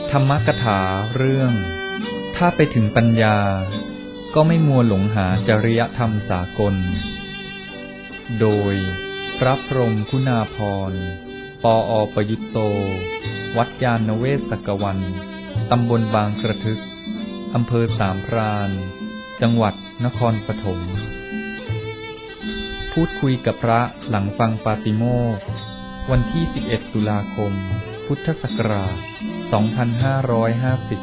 ธรรมกถาเรื่องถ้าไปถึงปัญญาก็ไม่มัวหลงหาจริยธรรมสากลโดยพระพรหมคุณาภรณ์ปอประยุตโตวัดยานเวศกวันตำบลบางกระทึกอำเภอสามพรานจังหวัดนครปฐมพูดคุยกับพระหลังฟังปาติโมกข์วันที่11ตุลาคมพุทธศักราช2550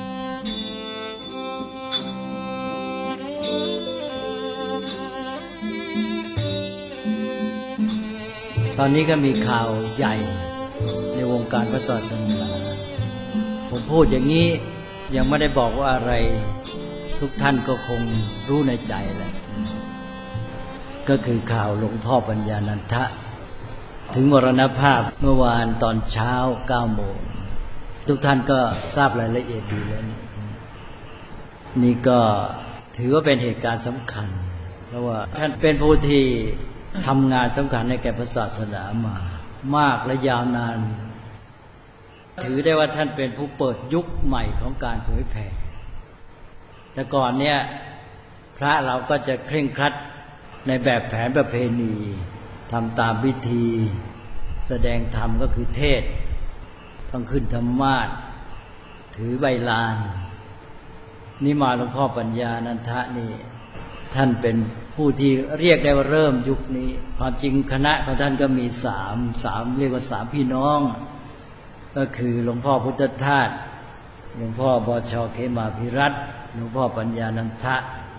ตอนนี้ก็มีข่าวใหญ่ในวงการพระศาสนาผมพูดอย่างนี้ยังไม่ได้บอกว่าอะไรทุกท่านก็คงรู้ในใจแหละก็คือข่าวหลวงพ่อปัญญานันทะถึงมรณภาพเมื่อวานตอนเช้า9 โมงทุกท่านก็ทราบรายละเอียดดีแล้วนี่ก็ถือว่าเป็นเหตุการณ์สำคัญเพราะว่าท่านเป็นผู้ที่ทำงานสำคัญในแก่พระศาสนามามากและยาวนานถือได้ว่าท่านเป็นผู้เปิดยุคใหม่ของการเผยแผ่แต่ก่อนเนี่ยพระเราก็จะเคร่งครัดในแบบแผนประเพณีทำตามพิธีแสดงธรรมก็คือเทศน์ต้องขึ้นธรรมาสน์ถือใบลานนี่มาหลวงพ่อปัญญานันทะนี่ท่านเป็นผู้ที่เรียกได้ว่าเริ่มยุคนี้ความจริงคณะของท่านก็มีสามเรียกว่า3พี่น้องก็คือหลวงพ่อพุทธทาสหลวงพ่อบช.เขมาภิรัตน์หลวงพ่อปัญญานันทะ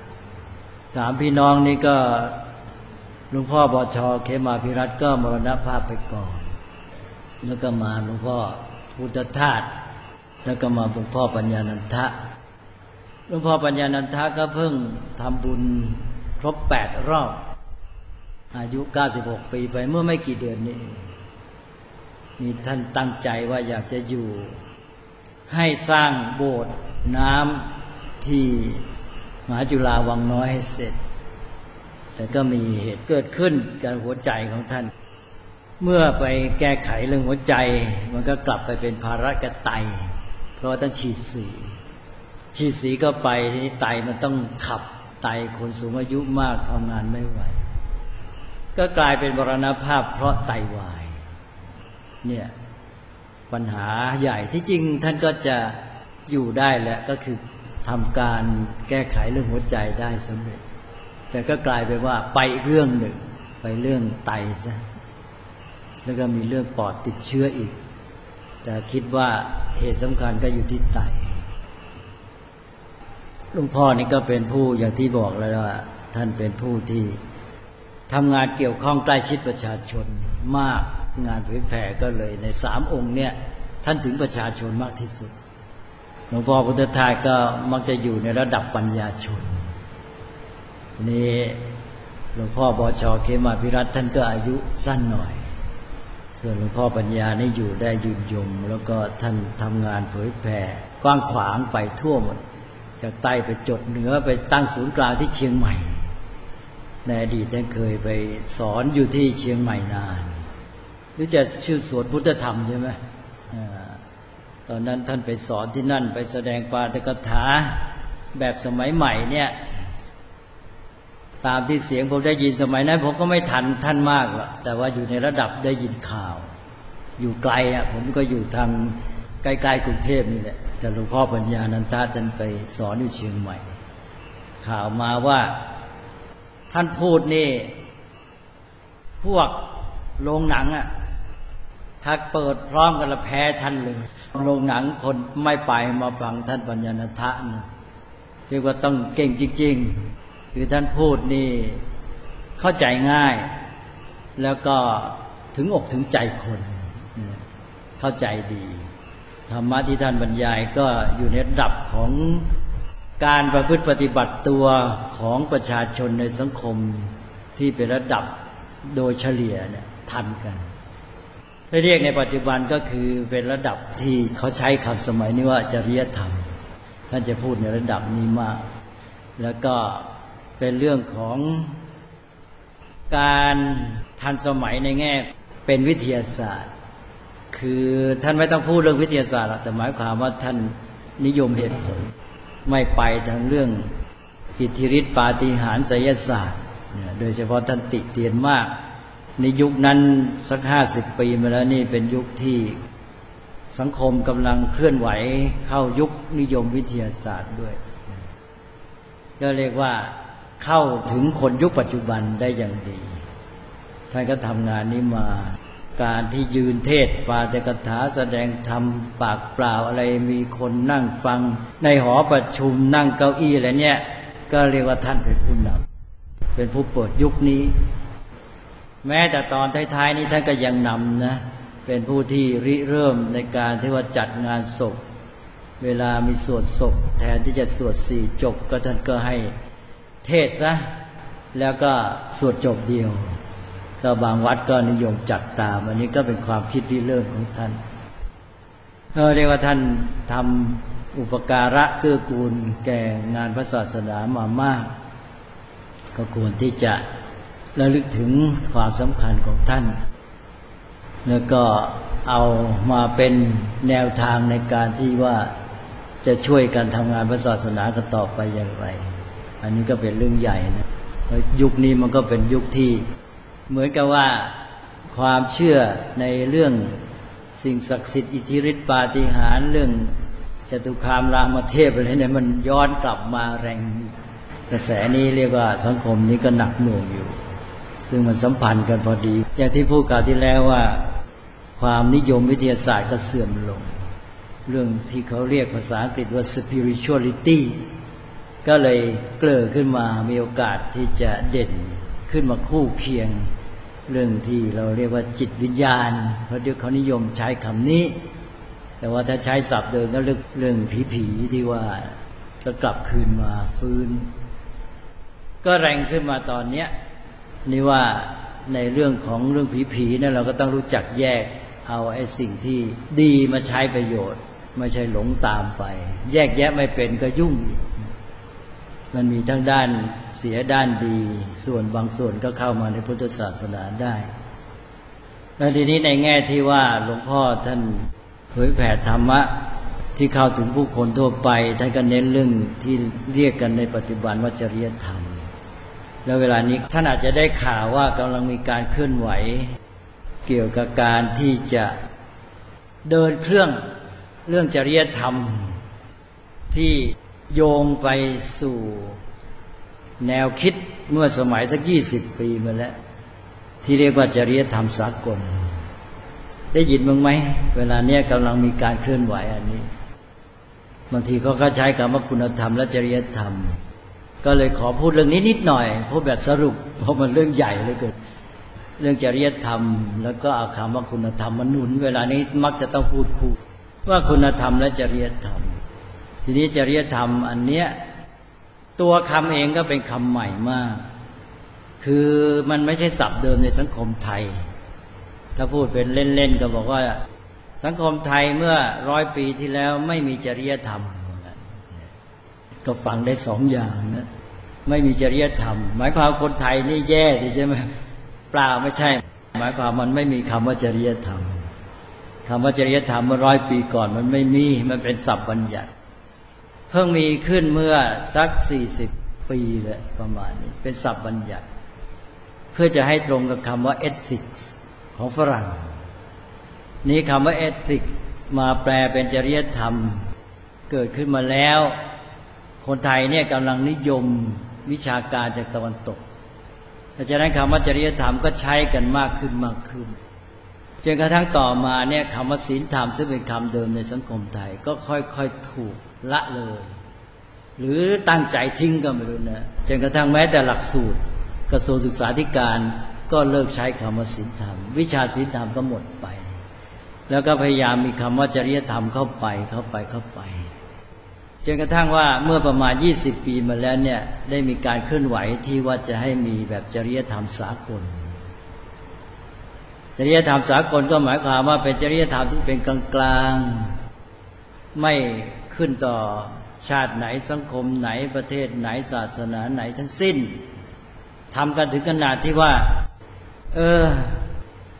3พี่น้องนี้ก็หลวงพ่อบช.เขมาภิรัตน์ก็มรณภาพไปก่อนแล้วก็มาหลวงพ่อพุทธทาสแล้วก็มาหลวงพ่อปัญญานันทะหลวงพ่อปัญญานันทะก็เพิ่งทำบุญครบ8 รอบอายุ96 ปีไปเมื่อไม่กี่เดือนนี้นี่ท่านตั้งใจว่าอยากจะอยู่ให้สร้างโบสถ์น้ำที่มหาจุฬาวังน้อยให้เสร็จแต่ก็มีเหตุเกิดขึ้นกับหัวใจของท่านเมื่อไปแก้ไขเรื่องหัวใจมันก็กลับไปเป็นภาระกับไตเพราะว่าท่านฉีดสีก็ไปทีนี้ไตมันต้องขับไตคนสูงอายุมากทำงานไม่ไหวก็กลายเป็นมรณภาพเพราะไตวายเนี่ยปัญหาใหญ่ที่จริงท่านก็จะอยู่ได้แหละก็คือทำการแก้ไขเรื่องหัวใจได้สำเร็จแต่ก็กลายเป็นว่าไปอีกเรื่องหนึ่งไปเรื่องไตซะแล้วก็มีเรื่องปอดติดเชื้ออีกแต่คิดว่าเหตุสำคัญก็อยู่ที่ไตหลวงพ่อนี่ก็เป็นผู้อย่างที่บอกแล้วว่าท่านเป็นผู้ที่ทำงานเกี่ยวข้องใกล้ชิดประชาชนมากงานเผยแผ่ก็เลยใน3 องค์เนี่ยท่านถึงประชาชนมากที่สุดหลวงพ่อพุทธทาสก็มักจะอยู่ในระดับปัญญาชนนี่หลวงพ่อบช.เขมาภิรัตน์ท่านก็อายุสั้นหน่อยส่วนหลวงพ่อปัญญานี่อยู่ได้ยืนยงแล้วก็ท่านทำงานเผยแผ่กว้างขวางไปทั่วหมดจากใต้ไปจดเหนือไปตั้งศูนย์กลางที่เชียงใหม่ในอดีตท่านเคยไปสอนอยู่ที่เชียงใหม่นานหรือจะชื่อสวนพุทธธรรมใช่ไหมตอนนั้นท่านไปสอนที่นั่นไปแสดงปาฐกถาแบบสมัยใหม่เนี่ยตามที่เสียงผมได้ยินสมัยนั้นผมก็ไม่ทันท่านมากหรอกแต่ว่าอยู่ในระดับได้ยินข่าวอยู่ไกลผมก็อยู่ทางใกล้ๆกรุงเทพนี่แหละแต่หลวงพ่อปัญญานันทะท่านไปสอนอยู่เชียงใหม่ข่าวมาว่าท่านพูดนี่พวกโรงหนังถ้าเปิดพร้อมกันละแพ้ท่านเลยโรงหนังคนไม่ไปมาฟังท่านปัญญานันทะนะเรียกว่าต้องเก่งจริงๆคือท่านพูดนี่เข้าใจง่ายแล้วก็ถึงอกถึงใจคนเข้าใจดีธรรมะที่ท่านบรรยายก็อยู่ในระดับของการประพฤติปฏิบัติตัวของประชาชนในสังคมที่เป็นระดับโดยเฉลี่ยเนี่ยทันกันถ้าเรียกในปัจจุบันก็คือเป็นระดับที่เขาใช้คำสมัยนี้ว่าจริยธรรมท่านจะพูดในระดับนี้มากแล้วก็เป็นเรื่องของการทันสมัยในแง่เป็นวิทยาศาสตร์คือท่านไม่ต้องพูดเรื่องวิทยาศาสตร์หรอกแต่หมายความว่าท่านนิยมเหตุผลไม่ไปทางเรื่องอิทธิฤทธิปาฏิหาริย์ไสยศาสตร์โดยเฉพาะท่านติเตียนมากในยุคนั้นสัก50 ปีมาแล้วนี่เป็นยุคที่สังคมกำลังเคลื่อนไหวเข้ายุคนิยมวิทยาศาสตร์ด้วยก็เรียกว่าเข้าถึงคนยุคปัจจุบันได้อย่างดีท่านก็ทำงานนี้มาการที่ยืนเทศปาฐกถาแสดงธรรมปากเปล่าอะไรมีคนนั่งฟังในหอประชุมนั่งเก้าอี้อะไรเนี่ยก็เรียกว่าท่านเป็นผู้นำเป็นผู้เปิดยุคนี้แม้แต่ตอนท้ายๆนี้ท่านก็ยังนำนะเป็นผู้ที่ริเริ่มในการที่ว่าจัดงานศพเวลามีสวดศพแทนที่จะสวด4 จบก็ท่านก็ให้เทศซะแล้วก็สวดจบเดียวก็บางวัดก็นิยมจัดตามอันนี้ก็เป็นความคิดริเริ่มของท่านเรียกว่าท่านทำอุปการะเกื้อกูลแก่งานพระศาสนามามากก็ควรที่จะระลึกถึงความสำคัญของท่านแล้วก็เอามาเป็นแนวทางในการที่ว่าจะช่วยกันทำงานพระศาสนากันต่อไปอย่างไรอันนี้ก็เป็นเรื่องใหญ่นะยุคนี้มันก็เป็นยุคที่เหมือนกับว่าความเชื่อในเรื่องสิ่งศักดิ์สิทธิ์อิทธิฤทธิปาฏิหาริย์เรื่องจตุคามรามเทพอะไรเนี่ยมันย้อนกลับมาแรงกระแสนี้เรียกว่าสังคมนี้ก็หนักหน่วงอยู่ซึ่งมันสัมพันธ์กันพอดีอย่างที่พูดกล่าวที่แล้วว่าความนิยมวิทยาศาสตร์ก็เสื่อมลงเรื่องที่เขาเรียกภาษาอังกฤษว่า spirituality ก็เลยเกลื่อขึ้นมามีโอกาสที่จะเด่นขึ้นมาคู่เคียงเรื่องที่เราเรียกว่าจิตวิญญาณเพราะเดี๋ยวเขานิยมใช้คำนี้แต่ว่าถ้าใช้ศัพท์เดิมก็เรื่องผีที่ว่าก็กลับคืนมาฟื้นก็แรงขึ้นมาตอนเนี้ยนี่ว่าในเรื่องของเรื่องผีนั่นเราก็ต้องรู้จักแยกเอาไอ้สิ่งที่ดีมาใช้ประโยชน์ไม่ใช่หลงตามไปแยกแยะไม่เป็นก็ยุ่งมันมีทั้งด้านเสียด้านดีส่วนบางส่วนก็เข้ามาในพุทธศาสนาได้แล้วทีนี้ในแง่ที่ว่าหลวงพ่อท่านเผยแผ่ธรรมะที่เข้าถึงผู้คนทั่วไปท่านก็เน้นเรื่องที่เรียกกันในปัจจุบันว่าจริยธรรมแล้วเวลานี้ท่านอาจจะได้ข่าวว่ากำลังมีการเคลื่อนไหวเกี่ยวกับการที่จะเดินเครื่องจริยธรรมที่โยงไปสู่แนวคิดเมื่อสมัยสัก20 ปีมาแล้วที่เรียกว่าจริยธรรมสากลได้ยินบ้างไหมเวลาเนี้ยกำลังมีการเคลื่อนไหวอันนี้บางทีเขาก็ใช้คำว่าคุณธรรมและจริยธรรมก็เลยขอพูดเรื่องนี้นิดหน่อยพูดแบบสรุปเพราะมันเรื่องใหญ่เหลือเกินเรื่องจริยธรรมแล้วก็เอาคำว่าคุณธรรมมาหนุนเวลานี้มักจะต้องพูดคู่ว่าคุณธรรมและจริยธรรมทีนี้จริยธรรมอันเนี้ยตัวคำเองก็เป็นคำใหม่มากคือมันไม่ใช่ศัพท์เดิมในสังคมไทยถ้าพูดเป็นเล่นๆก็บอกว่าสังคมไทยเมื่อ100 ปีที่แล้วไม่มีจริยธรรมก็ฟังได้2 อย่างนะไม่มีจริยธรรมหมายความคนไทยนี่แย่ดิใช่ไหมเปล่าไม่ใช่หมายความมันไม่มีคำว่าจริยธรรมคำว่าจริยธรรมเมื่อ100 ปีก่อนมันไม่มีมันเป็นศัพท์บัญญัติเพิ่งมีขึ้นเมื่อสัก40 ปีเลยประมาณนี้เป็นศัพท์บัญญัติเพื่อจะให้ตรงกับคำว่า ethics ของฝรั่งนี้คำว่า ethics มาแปลเป็นจริยธรรมเกิดขึ้นมาแล้วคนไทยเนี่ยกำลังนิยมวิชาการจากตะวันตกเพราะฉะนั้นคำว่าจริยธรรมก็ใช้กันมากขึ้นจนกระทั่งต่อมาเนี่ยคำว่าศีลธรรมซึ่งเป็นคำเดิมในสังคมไทยก็ค่อยๆถูกละเลยหรือตั้งใจทิ้งก็ไม่รู้นะจนกระทั่งแม้แต่หลักสูตรกระทรวงศึกษาธิการก็เลิกใช้คำว่าศีลธรรมวิชาศีลธรรมก็หมดไปแล้วก็พยายามมีคำว่าจริยธรรมเข้าไปจนกระทั่งว่าเมื่อประมาณ20 ปีมาแล้วเนี่ยได้มีการเคลื่อนไหวที่ว่าจะให้มีแบบจริยธรรมสากลจริยธรรมสากลก็หมายความว่าเป็นจริยธรรมที่เป็นกลางๆไม่ขึ้นต่อชาติไหนสังคมไหนประเทศไหนศาสนาไหนทั้งสิ้นทำกันถึงขนาดที่ว่าผ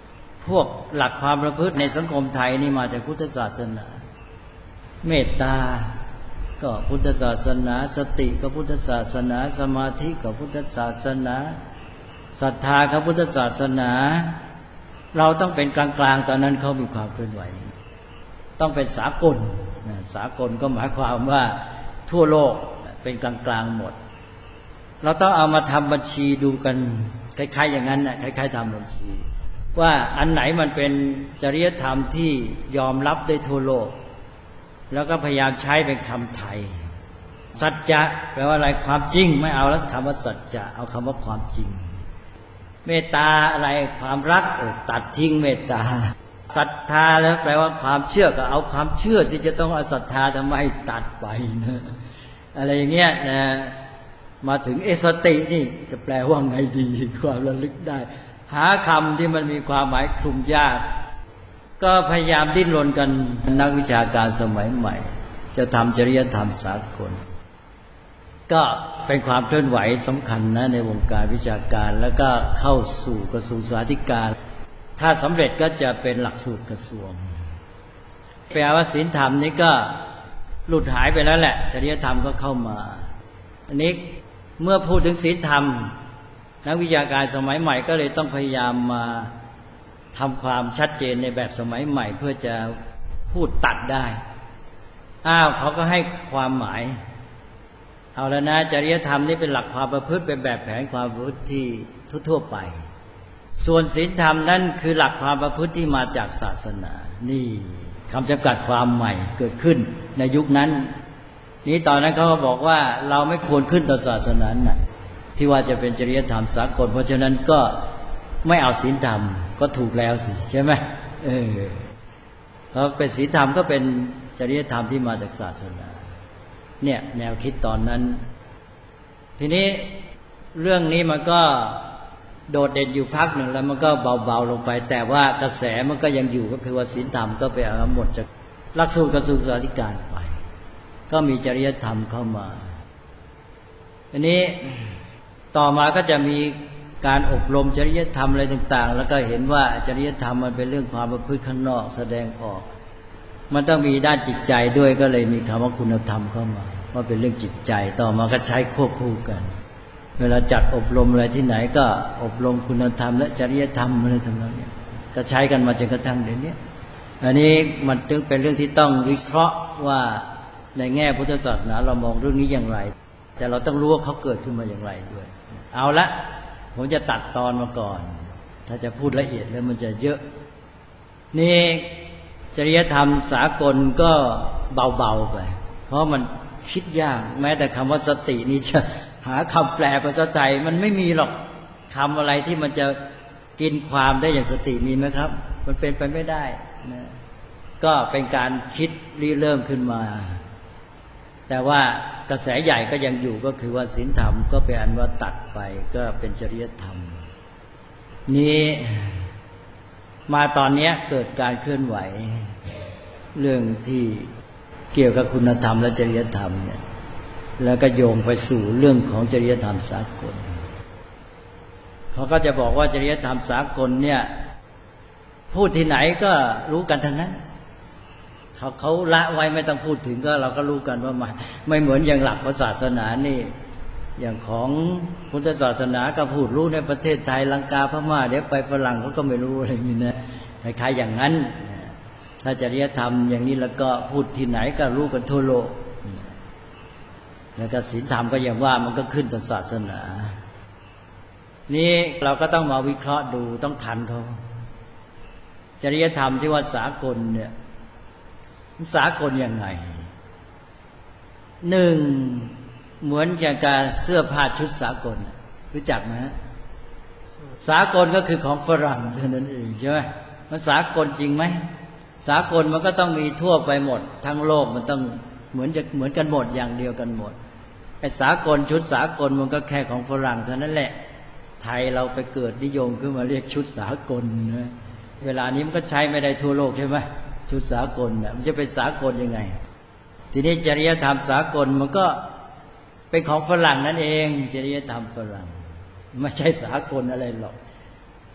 พวกหลักความประพฤติในสังคมไทยนี่มาจากพุทธศาสนาเมตตาก็พุทธศาสนาสติก็พุทธศาสนาสมาธิก็พุทธศาสนาศรัทธาก็พุทธศาสนาเราต้องเป็นกลางๆตอนนั้นเขามีความเคลื่อนไหวต้องเป็นสากลสากลก็หมายความว่าทั่วโลกเป็นกลางๆหมดเราต้องเอามาทำบัญชีดูกันคล้ายๆอย่างนั้นนะคล้ายๆทำบัญชีว่าอันไหนมันเป็นจริยธรรมที่ยอมรับได้ทั่วโลกแล้วก็พยายามใช้เป็นคำไทยสัจจะแปลว่าอะไรความจริงไม่เอาแล้วคำว่าสัจจะเอาคำว่าความจริงเมตตาอะไรความรักตัดทิ้งเมตตาศรัทธาแล้วแปลว่าความเชื่อก็เอาความเชื่อที่จะต้องเอาศรัทธาทำไมตัดไปนะอะไรอย่างเงี้ยนะมาถึงสตินี่จะแปลว่าไงดีความระลึกได้หาคำที่มันมีความหมายคลุมยากก็พยายามดิ้นรนกันนักวิชาการสมัยใหม่จะทำจริยธรรมสากลก็เป็นความเคลื่อนไหวสำคัญนะในวงการวิชาการแล้วก็เข้าสู่กระทรวงศึกษาธิการถ้าสำเร็จก็จะเป็นหลักสูตรกระทรวงแปลว่าศีลธรรมนี้ก็หลุดหายไปแล้วแหละจริยธรรมก็เข้ามาอันนี้เมื่อพูดถึงศีลธรรมนักวิชาการสมัยใหม่ก็เลยต้องพยายามมาทำความชัดเจนในแบบสมัยใหม่เพื่อจะพูดตัดได้เขาก็ให้ความหมายเอาแล้วนะจริยธรรมนี่เป็นหลักความประพฤติเป็นแบบแผนความประพฤติที่ทั่วไปส่วนศีลธรรมนั่นคือหลักความประพฤติที่มาจากศาสนานี่คำจำกัดความใหม่เกิดขึ้นในยุคนั้นนี้ตอนนั้นเขาก็บอกว่าเราไม่ควรขึ้นต่อศาสนาไหนที่ว่าจะเป็นจริยธรรมสากลเพราะฉะนั้นก็ไม่เอาศีลธรรมก็ถูกแล้วสิใช่ไหมเพราะเป็นศีลธรรมก็เป็นจริยธรรมที่มาจากศาสนาเนี่ยแนวคิดตอนนั้นทีนี้เรื่องนี้มันก็โดดเด่นอยู่พักหนึ่งแล้วมันก็เบาๆลงไปแต่ว่ากระแสมันก็ยังอยู่ก็คือว่าศีลธรรมก็ไปเอาหมดจากหลักสูตรกระทรวงศึกษาธิการไปก็มีจริยธรรมเข้ามาอันนี้ต่อมาก็จะมีการอบรมจริยธรรมอะไรต่างๆแล้วก็เห็นว่าจริยธรรมมันเป็นเรื่องความประพฤติข้างนอกแสดงออกมันต้องมีด้านจิตใจด้วยก็เลยมีคำว่าคุณธรรมเข้ามาว่าเป็นเรื่องจิตใจต่อมาก็ใช้ควบคู่กันเวลาจัดอบรมอะไรที่ไหนก็อบรมคุณธรรมและจริยธรรมอะไรทั้งนั้นเนี่ยก็ใช้กันมาจนกระทั่งเดี๋ยวนี้อันนี้มันจึงเป็นเรื่องที่ต้องวิเคราะห์ว่าในแง่พุทธศาสนาเรามองเรื่องนี้อย่างไรแต่เราต้องรู้ว่าเขาเกิดขึ้นมาอย่างไรด้วยเอาละผมจะตัดตอนมาก่อนถ้าจะพูดละเอียดแล้วมันจะเยอะนี่จริยธรรมสากลก็เบาๆไปเพราะมันคิดยากแม้แต่คำว่าสตินี่จะหาคำแปลภาษาไทยมันไม่มีหรอกคำอะไรที่มันจะกินความได้อย่างสติมีไหมครับมันเป็นไปไม่ได้นะก็เป็นการคิดริเริ่มขึ้นมาแต่ว่ากระแสใหญ่ก็ยังอยู่ก็คือว่าศีลธรรมก็เป็นอันว่าตัดไปก็เป็นจริยธรรมนี้มาตอนนี้เกิดการเคลื่อนไหวเรื่องที่เกี่ยวกับคุณธรรมและจริยธรรมเนี่ยแล้วก็โยงไปสู่เรื่องของจริยธรรมสากลเขาก็จะบอกว่าจริยธรรมสากลเนี่ยพูดที่ไหนก็รู้กันทั้งนั้นเขาละไว้ไม่ต้องพูดถึงก็เราก็รู้กันว่าไม่เหมือนอย่างหลักศาสนานี่อย่างของพุทธศาสนาก็พูดรู้ในประเทศไทยลังกาพม่าเดี๋ยวไปฝรั่งเขาก็ไม่รู้อะไรนี่นะคล้ายๆอย่างนั้นถ้าจริยธรรมอย่างนี้แล้วก็พูดที่ไหนก็รู้กันทั่วโลกแล้วก็ศีลธรรมก็อย่างว่ามันก็ขึ้นต่อศาสนานี่เราก็ต้องมาวิเคราะห์ดูต้องทันเขาจริยธรรมที่ว่าสากลเนี่ยสากลยังไงหนึ่งเหมือนอย่างการเสื้อผ้าชุดสากลรู้จักไหมสากลก็คือของฝรั่งเท่านั้นเองใช่ไหมมันสากลจริงไหมสากลมันก็ต้องมีทั่วไปหมดทั้งโลกมันต้องเหมือนกันหมดอย่างเดียวกันหมดไอ้สากลชุดสากลมันก็แค่ของฝรั่งเท่านั้นแหละไทยเราไปเกิดนิยมขึ้นมาเรียกชุดสากลนะเวลานี้มันก็ใช้ไม่ได้ทั่วโลกใช่ไหมชุดสากลเนี่ยมันจะเป็นสากลยังไงทีนี้จริยธรรมสากลมันก็เป็นของฝรั่งนั่นเองจริยธรรมฝรั่งไม่ใช่สากลอะไรหรอก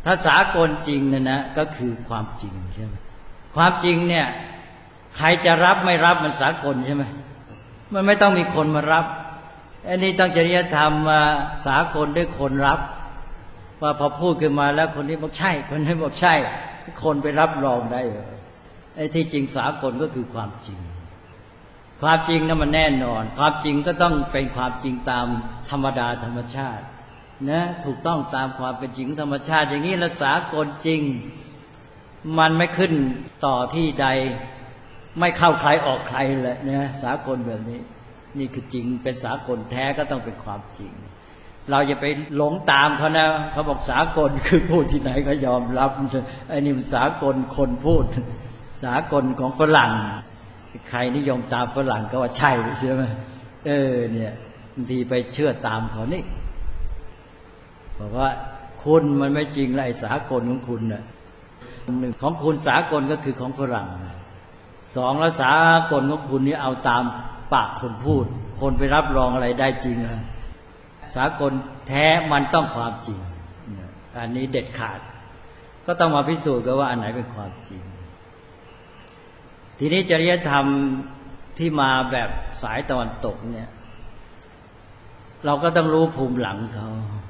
ถ้าสากลจริงนะก็คือความจริงใช่ไหมความจริงเนี่ยใครจะรับไม่รับมันสากลใช่ไหมมันไม่ต้องมีคนมารับอันนี้ต้องจริยธรรมมาสากลด้วยคนรับว่าพอพูดขึ้นมาแล้วคนนี้บอกใช่คนนี้บอกใช่คนไปรับรองได้ไอ้ที่จริงสากลก็คือความจริงความจริงนั้นมันแน่นอนความจริงก็ต้องเป็นความจริงตามธรรมดาธรรมชาตินะถูกต้องตามความเป็นจริงธรรมชาติอย่างนี้แล้วสากลจริงมันไม่ขึ้นต่อที่ใดไม่เข้าใครออกใครเลยนะสากลแบบนี้นี่คือจริงเป็นสากลแท้ก็ต้องเป็นความจริงเราอย่าไปหลงตามเขานะเขาบอกสากลคือพูดที่ไหนก็ยอมรับไอ้นี่มันสากลคนพูดสากลของฝรั่งใครนิยมตามฝรั่งก็ว่าใช่ใช่ไหมเนี่ยบางทีไปเชื่อตามเขานี่บอกว่าคุณมันไม่จริงเลยสากลของคุณน่ะหนึ่งของคุณสากลก็คือของฝรั่งสองแล้วสากลของคุณนี่เอาตามปากคนพูดคนไปรับรองอะไรได้จริงนะสากลแท้มันต้องความจริงอันนี้เด็ดขาดก็ต้องมาพิสูจน์กันว่าอันไหนเป็นความจริงทีนี้จริยธรรมที่มาแบบสายตะวันตกเนี่ยเราก็ต้องรู้ภูมิหลังเขา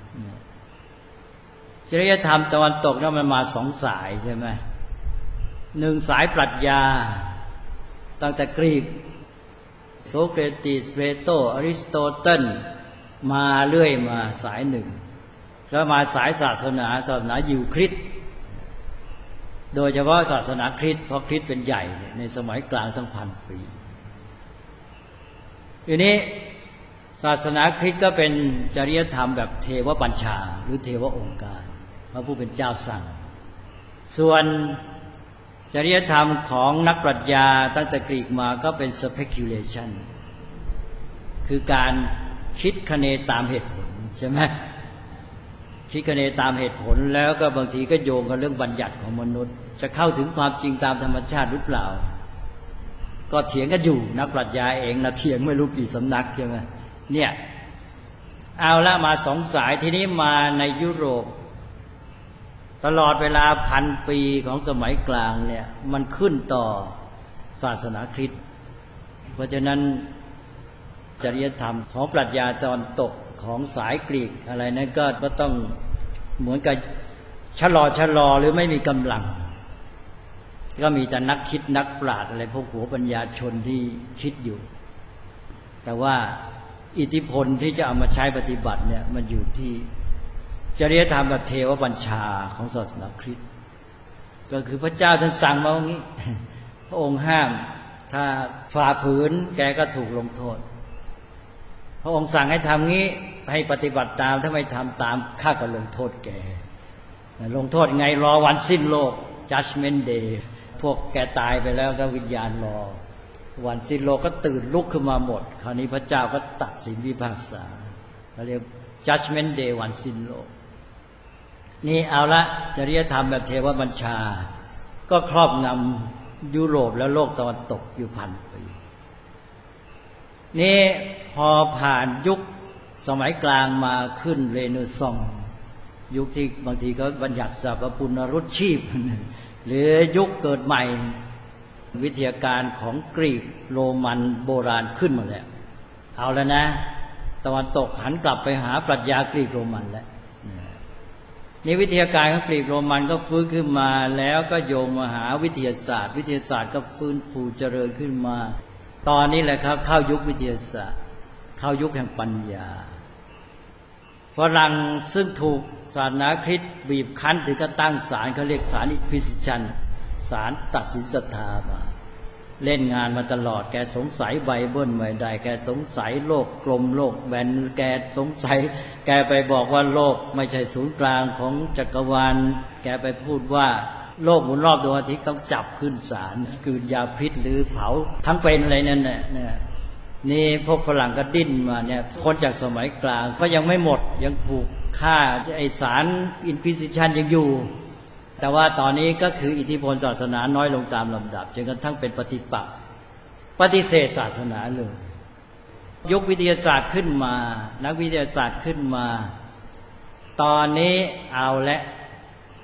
จริยธรรมตะวันตกเนี่ยมันมาสองสายใช่ไหมหนึ่งสายปรัชญาตั้งแต่กรีกโสเครติสเพลโตอริสโตเติลมาเรื่อยมาสายหนึ่งแล้วมาสายศาสนายิวคริสต์โดยเฉพาะศาสนาคริสต์เพราะคริสต์เป็นใหญ่ในสมัยกลางตั้ง1,000 ปีทีนี้ศาสนาคริสต์ก็เป็นจริยธรรมแบบเทวบัญชาหรือเทวองค์การพระผู้เป็นเจ้าสั่งส่วนจริยธรรมของนักปรัชญาตั้งแต่กรีกมาก็เป็น speculation คือการคิดคะเนตามเหตุผลใช่ไหมคิดคะเนตามเหตุผลแล้วก็บางทีก็โยงกับเรื่องบัญญัติของมนุษย์จะเข้าถึงความจริงตามธรรมชาติหรือเปล่าก็เถียงกันอยู่นักปรัชญาเองนะเถียงไม่รู้กี่สำนักใช่ไหมเนี่ยเอาละมาสองสายทีนี้มาในยุโรปตลอดเวลา1,000 ปีของสมัยกลางเนี่ยมันขึ้นต่อศาสนาคริสต์เพราะฉะนั้นจริยธรรมของปรัชญาตะวันตกของสายกรีกอะไรนั้นก็ต้องเหมือนกับชะลอหรือไม่มีกำลังก็มีแต่นักคิดนักปราชญ์อะไรพวกหัวปัญญาชนที่คิดอยู่แต่ว่าอิทธิพลที่จะเอามาใช้ปฏิบัติเนี่ยมันอยู่ที่จริยธรรมแบบเทวบัญชาของศาสนาคริสต์ก็คือพระเจ้าท่านสั่งมาอย่างนี้พระองค์ห้ามถ้าฝ่าฝืนแกก็ถูกลงโทษพระองค์สั่งให้ทำงี้ให้ปฏิบัติตามถ้าไม่ทำตามข้าก็ลงโทษแกลงโทษไงรอวันสิ้นโลก Judgment Day พวกแกตายไปแล้วก็วิญญาณรอวันสิ้นโลกก็ตื่นลุกขึ้นมาหมดคราวนี้พระเจ้าก็ตัดสินพิพากษาเขาเรียก Judgment Day วันสิ้นโลกนี่เอาละจริยธรรมแบบเทวบัญชาก็ครอบงำยุโรปและโลกตะวันตกอยู่1,000 ปีนี่พอผ่านยุคสมัยกลางมาขึ้นเรเนซองส์ยุคที่บางทีก็บัญญัติศัพท์ปุณรุษชีพหรือยุคเกิดใหม่วิทยาการของกรีกโรมันโบราณขึ้นมาแล้วเอาแล้วนะตะวันตกหันกลับไปหาปรัชญากรีกโรมันแล้วนี่วิทยาการของกรีกโรมันก็ฟื้นขึ้นมาแล้วก็โยงมาหาวิทยาศาสตร์วิทยาศาสตร์ก็ฟื้นฟูเจริญขึ้นมาตอนนี้แหละครับเข้ายุควิทยาศาสตร์เข้ายุคแห่งปัญญาฝรั่งซึ่งถูกศาสนาคริสต์บีบคั้นถึงก็ตั้งศาลเขาเรียกศาลอินควิซิชันศาลตัดสินศรัทธามาเล่นงานมาตลอดแกสงสัยไบเบิลไม่ได้แกสงสัยโลกกลมโลกแบนแกสงสัยแกไปบอกว่าโลกไม่ใช่ศูนย์กลางของจักรวาลแกไปพูดว่าโลกหมุนรอบดวงอาทิตย์ต้องจับขึ้นศาลคืนยาพิษหรือเผาทั้งเป็นอะไรนั่นแหละนี่พวกฝรั่งก็ดิ้นมาเนี่ยพ้นจากสมัยกลางก็ยังไม่หมดยังถูกฆ่าไอศาลอินควิซิชันยังอยู่แต่ว่าตอนนี้ก็คืออิทธิพลศาสนาน้อยลงตามลำดับจนกระทั่งเป็นปฏิปักษ์ปฏิเสธศาสนาเลยยุควิทยาศาสตร์ขึ้นมานักวิทยาศาสตร์ขึ้นมาตอนนี้เอาและ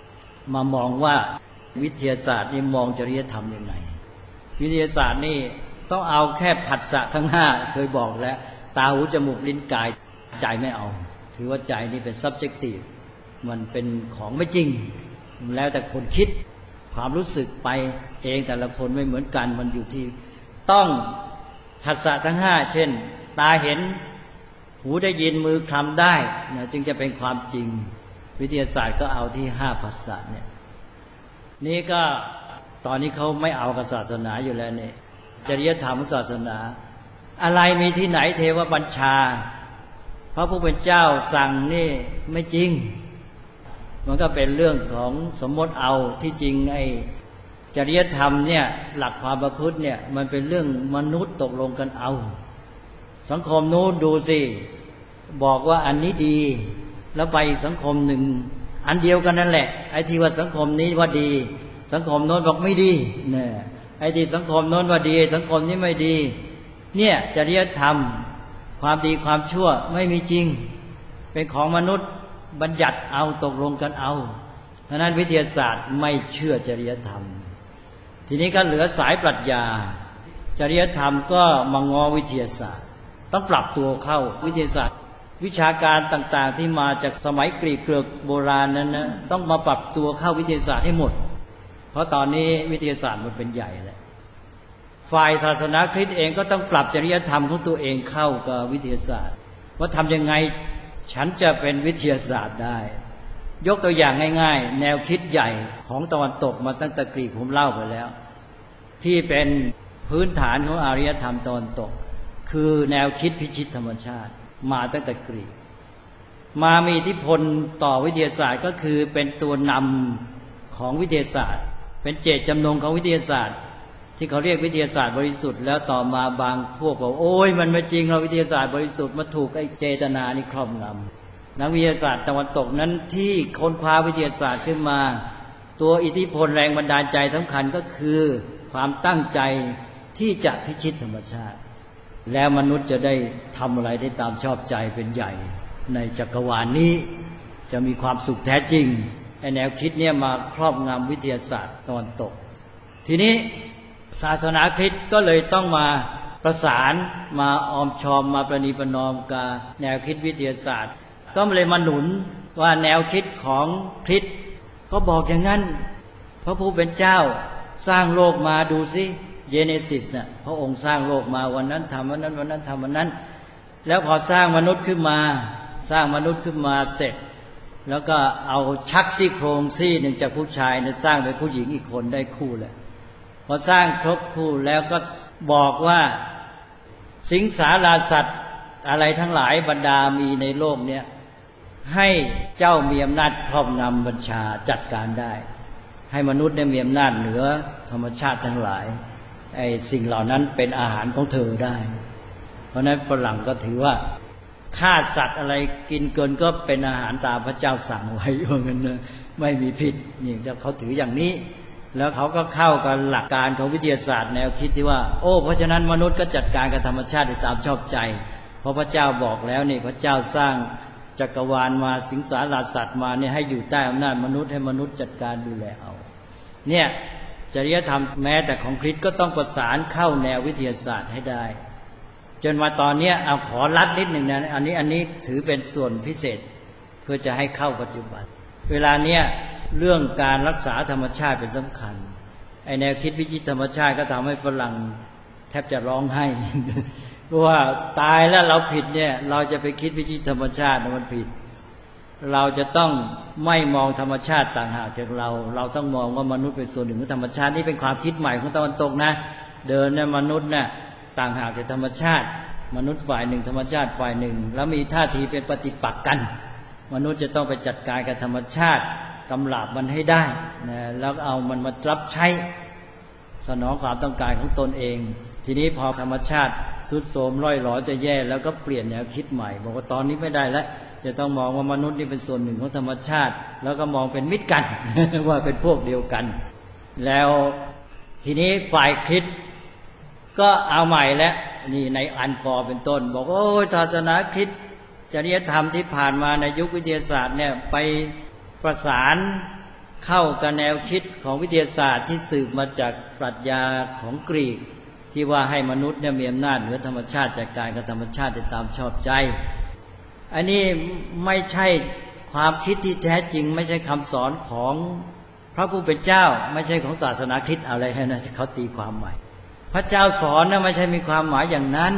มามองว่าวิทยาศาสตร์นี่มองจริยธรรมยังไงวิทยาศาสตร์นี่ต้องเอาแค่ผัสสะทั้งห้าเคยบอกแล้วตาหูจมูกลิ้นกายใจไม่เอาถือว่าใจนี่เป็น subjective มันเป็นของไม่จริงแล้วแต่คนคิดความรู้สึกไปเองแต่ละคนไม่เหมือนกันมันอยู่ที่ต้องผัสสะทั้งห้าเช่นตาเห็นหูได้ยินมือคลำได้นะจึงจะเป็นความจริงวิทยาศาสตร์ก็เอาที่ห้าผัสสะเนี่ยนี่ก็ตอนนี้เขาไม่เอากับศาสนาอยู่แล้วเนี่ยจริยธรรมศาสนาอะไรมีที่ไหนเทวบัญชาพระผู้เป็นเจ้าสั่งนี่ไม่จริงมันก็เป็นเรื่องของสมมติเอาที่จริงไอ้จริยธรรมเนี่ยหลักความประพฤติเนี่ยมันเป็นเรื่องมนุษย์ตกลงกันเอาสังคมนู้นดูสิบอกว่าอันนี้ดีแล้วไปสังคมหนึ่งอันเดียวกันนั่นแหละไอ้ที่ว่าสังคมนี้ว่าดีสังคมโน้นบอกไม่ดีเนี่ยไอ้ที่สังคมโน้นว่าดีสังคมนี้ไม่ดีเนี่ยจริยธรรมความดีความชั่วไม่มีจริงเป็นของมนุษย์บัญญัติเอาตกลงกันเอาเพราะนั้นวิทยาศาสตร์ไม่เชื่อจริยธรรมทีนี้ก็เหลือสายปรัชญาจริยธรรมก็มางอวิทยาศาสตร์ต้องปรับตัวเข้าวิทยาศาสตร์วิชาการต่างๆที่มาจากสมัยกรีกเกริกโบราณนั้นนะต้องมาปรับตัวเข้าวิทยาศาสตร์ให้หมดเพราะตอนนี้วิทยาศาสตร์มันเป็นใหญ่แล้วฝ่ายศาสนาคริสต์เองก็ต้องปรับจริยธรรมของตัวเองเข้ากับวิทยาศาสตร์ว่าทำยังไงฉันจะเป็นวิทยาศาสตร์ได้ยกตัวอย่างง่ายๆแนวคิดใหญ่ของตะวันตกมาตั้งแต่กรีกผมเล่าไปแล้วที่เป็นพื้นฐานของอารยธรรมตะวันตกคือแนวคิดพิชิตธรรมชาติมาตั้งแต่กรีกมามีอิทธิพลต่อวิทยาศาสตร์ก็คือเป็นตัวนำของวิทยาศาสตร์เป็นเจตจำนงของวิทยาศาสตร์ที่เขาเรียกวิทยาศาสตร์บริสุทธิ์แล้วต่อมาบางพวกบอกโอ้ยมันไม่จริงเราวิทยาศาสตร์บริสุทธิ์มาถูกไอ้เจตนานี่ครอบงำนักวิทยาศาสตร์ตะวันตกนั้นที่ค้นคว้าวิทยาศาสตร์ขึ้นมาตัวอิทธิพลแรงบันดาลใจสำคัญก็คือความตั้งใจที่จะพิชิตธรรมชาติแล้วมนุษย์จะได้ทำอะไรได้ตามชอบใจเป็นใหญ่ในจักรวาลนี้จะมีความสุขแท้จริงไอ้แนวคิดเนี่ยมาครอบงำวิทยาศาสตร์ตะวันตกทีนี้ศาสนาคริสต์ก็เลยต้องมาประสานมาออมชอมมาประนีประนอมกับแนวคิดวิทยาศาสตร์ก็เลยมาหนุนว่าแนวคิดของคริสต์ก็บอกอย่างนั้นพระผู้เป็นเจ้าสร้างโลกมาดูสิเจเนซิสเนี่ยพระองค์สร้างโลกมาวันนั้นทำวันนั้นวันนั้นทำวันนั้นแล้วพอสร้างมนุษย์ขึ้นมาสร้างมนุษย์ขึ้นมาเสร็จแล้วก็เอาชักซี่โครงซี่หนึ่งจากผู้ชายเนี่ยสร้างเป็นผู้หญิงอีกคนได้คู่เลยพอสร้างครบคู่แล้วก็บอกว่าสิงสาราสัตว์อะไรทั้งหลายบรรดามีในโลกเนี้ยให้เจ้ามีอำนาจครอบงำบัญชาจัดการได้ให้มนุษย์ได้มีอำนาจเหนือธรรมชาติทั้งหลายไอ้สิ่งเหล่านั้นเป็นอาหารของเธอได้เพราะนั้นฝรั่งก็ถือว่าฆ่าสัตว์อะไรกินเกินก็เป็นอาหารตามพระเจ้าสั่งไว้ว่างั้นนะไม่มีผิดนี่เขาถืออย่างนี้แล้วเขาก็เข้ากับหลักการของวิทยาศาสตร์แนวคิดที่ว่าโอ้เพราะฉะนั้นมนุษย์ก็จัดการกับธรรมชาติตามชอบใจเพราะพระเจ้าบอกแล้วนี่พระเจ้าสร้างจักรวาลมาสิงสาราสัตว์มาเนี่ยให้อยู่ใต้อำนาจมนุษย์ให้มนุษย์จัดการดูแลเอาเนี่ยจริยธรรมแม้แต่ของคริสต์ก็ต้องประสานเข้าแนววิทยาศาสตร์ให้ได้จนมาตอนนี้เอาขอลัดนิดหนึ่งนะอันนี้ถือเป็นส่วนพิเศษเพื่อจะให้เข้าปัจจุบันเวลาเนี้ยเรื่องการรักษาธรรมชาติเป็นสำคัญไอแนวคิดวิจิตรธรรมชาติก็ทำให้ฝรั่งแทบจะร้องไห้ ว่าตายแล้วเราผิดเนี่ยเราจะไปคิดวิจิตรธรรมชาติมันผิดเราจะต้องไม่มองธรรมชาติต่างหากจากเราต้องมองว่ามนุษย์เป็นส่วนหนึ่งของธรรมชาตินี่เป็นความคิดใหม่ของตะวันตกนะเดินเนี่ยมนุษย์เนี่ยต่างหากจากธรรมชาติมนุษย์ฝ่ายหนึ่งธรรมชาติฝ่ายหนึ่งแล้วมีท่าทีเป็นปฏิปักษ์กันมนุษย์จะต้องไปจัดการกับธรรมชาติกำราบมันให้ได้นะแล้วเอามันมารับใช้สนองความต้องการของตนเองทีนี้พอธรรมชาติทรุดโทรมร่อยหรอจะแย่แล้วก็เปลี่ยนแนวคิดใหม่บอกว่าตอนนี้ไม่ได้แล้วจะต้องมองว่ามนุษย์นี่เป็นส่วนหนึ่งของธรรมชาติแล้วก็มองเป็นมิตรกัน ว่าเป็นพวกเดียวกันแล้วทีนี้ฝ่ายคริสต์ก็เอาใหม่แล้วนี่ในอันกอร์เป็นต้นบอกโอ้ศาสนาคริสต์จริยธรรมที่ผ่านมาในยุควิทยาศาสตร์เนี่ยไปประสานเข้ากับแนวคิดของวิทยาศาสตร์ที่สืบมาจากปรัชญาของกรีกที่ว่าให้มนุษย์เนี่ยมีอำนาจเหนือธรรมชาติจัดการกับธรรมชาติได้ตามชอบใจอันนี้ไม่ใช่ความคิดที่แท้จริงไม่ใช่คำสอนของพระผู้เป็นเจ้าไม่ใช่ของศาสนาคริสต์อะไรนะเขาตีความใหม่พระเจ้าสอนนะไม่ใช่มีความหมายอย่างนั้น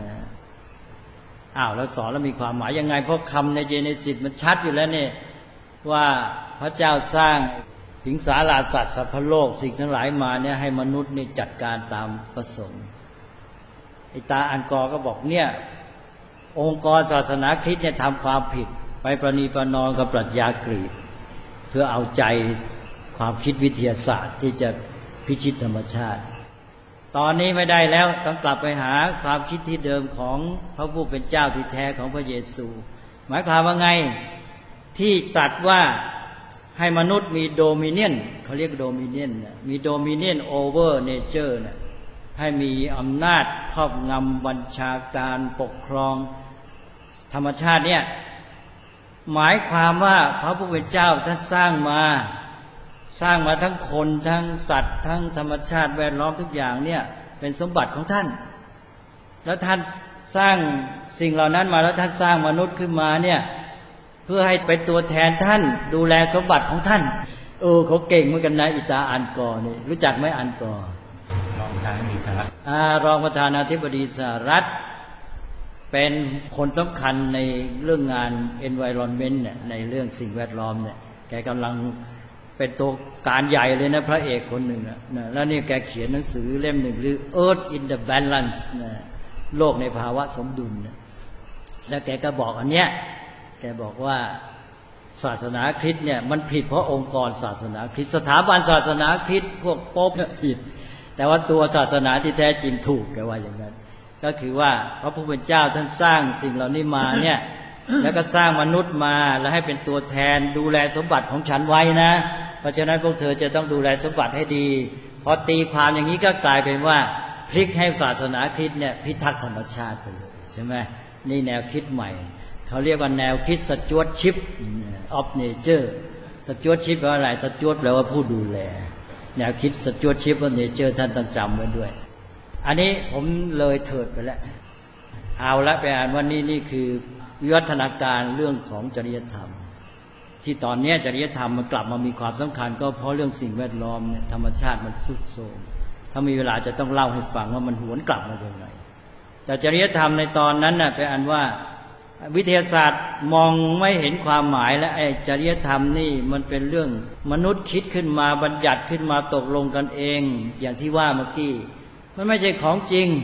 แล้วสอนแล้วมีความหมายยังไงเพราะคำในเจเนซิสมันชัดอยู่แล้วเนี่ยว่าพระเจ้าสร้างสิงสาราสัตว์สัพพโลกสิ่งทั้งหลายมาเนี่ยให้มนุษย์นี่จัดการตามประสงค์ไอ้ตาอันกอก็บอกเนี่ยองค์กรศาสนาคริสต์เนี่ยทำความผิดไปประนีประนอมกับปรัชญากรีกเพื่อเอาใจความคิดวิทยาศาสตร์ที่จะพิชิตธรรมชาติตอนนี้ไม่ได้แล้วต้องกลับไปหาความคิดที่เดิมของพระผู้เป็นเจ้าที่แท้ของพระเยซูหมายความว่าไงที่ตรัสว่าให้มนุษย์มีโดมิเนียนเขาเรียกโดมิเนียนมีโดมิเนียนโอเวอร์เนเจอร์เนี่ยให้มีอำนาจครอบงำบัญชาการปกครองธรรมชาติเนี่ยหมายความว่าพระผู้เป็นเจ้าท่านสร้างมาทั้งคนทั้งสัตว์ทั้งธรรมชาติแวดล้อมทุกอย่างเนี่ยเป็นสมบัติของท่านแล้วท่านสร้างสิ่งเหล่านั้นมาแล้วท่านสร้างมนุษย์ขึ้นมาเนี่ยเพื่อให้เป็นตัวแทนท่านดูแลสมบัติของท่านเขาเก่งเหมือนกันนะอิตาอันกอนี่รู้จักไหมอันกอรองประธานาธิบดีสหรัฐรองประธานาธิบดีสหรัฐเป็นคนสำคัญในเรื่องงาน environment เนี่ยในเรื่องสิ่งแวดล้อมเนี่ยแกกำลังเป็นตัวการใหญ่เลยนะพระเอกคนหนึ่งนะแล้วนี่แกเขียนหนังสือเล่มหนึ่งหรือ Earth in the Balance นะโลกในภาวะสมดุลนะแล้วแกก็บอกอันเนี้ยแกบอกว่าศาสนาคริสต์เนี่ยมันผิดเพราะองค์กรศาสนาคริสต์สถาบันศาสนาคริสต์พวกโป๊ปเนี่ยผิดแต่ว่าตัวศาสนาที่แท้จริงถูกแกว่าอย่างนั้นก็คือว่าพระผู้เป็นเจ้าท่านสร้างสิ่งเหล่านี้มาเนี่ยแล้วก็สร้างมนุษย์มาแล้วให้เป็นตัวแทนดูแลสมบัติของฉันไว้นะเพราะฉะนั้นพวกเธอจะต้องดูแลสมบัติให้ดีพอตีความอย่างนี้ก็กลายเป็นว่าพลิกให้ศาสนาคริสต์เนี่ยพิทักษ์ธรรมชาติไปเลยใช่ไหมนี่แนวคิดใหม่เขาเรียกว่าแนวคิดสจ๊วตชิพ of nature สจ๊วตชิพแปลว่าอะไรสจ๊วตแปลว่าผู้ดูแลแนวคิดสจ๊วตชิพ of nature ท่านต้องจำไว้ด้วยอันนี้ผมเลยเถิดไปแล้วเอาละไปอ่านว่านี่คือวิวัฒนาการเรื่องของจริยธรรมที่ตอนนี้จริยธรรมมันกลับมามีความสำคัญก็เพราะเรื่องสิ่งแวดล้อมเนี่ยธรรมชาติมันทรุดโทรมถ้ามีเวลาจะต้องเล่าให้ฟังว่ามันหวนกลับมาอย่างไรแต่จริยธรรมในตอนนั้นน่ะไปอ่านว่าวิทยาศาสตร์มองไม่เห็นความหมายและไอ้จริยธรรมนี่มันเป็นเรื่องมนุษย์คิดขึ้นมาบัญญัติขึ้นมาตกลงกันเองอย่างที่ว่าเมื่อกี้มันไม่ใช่ของจริง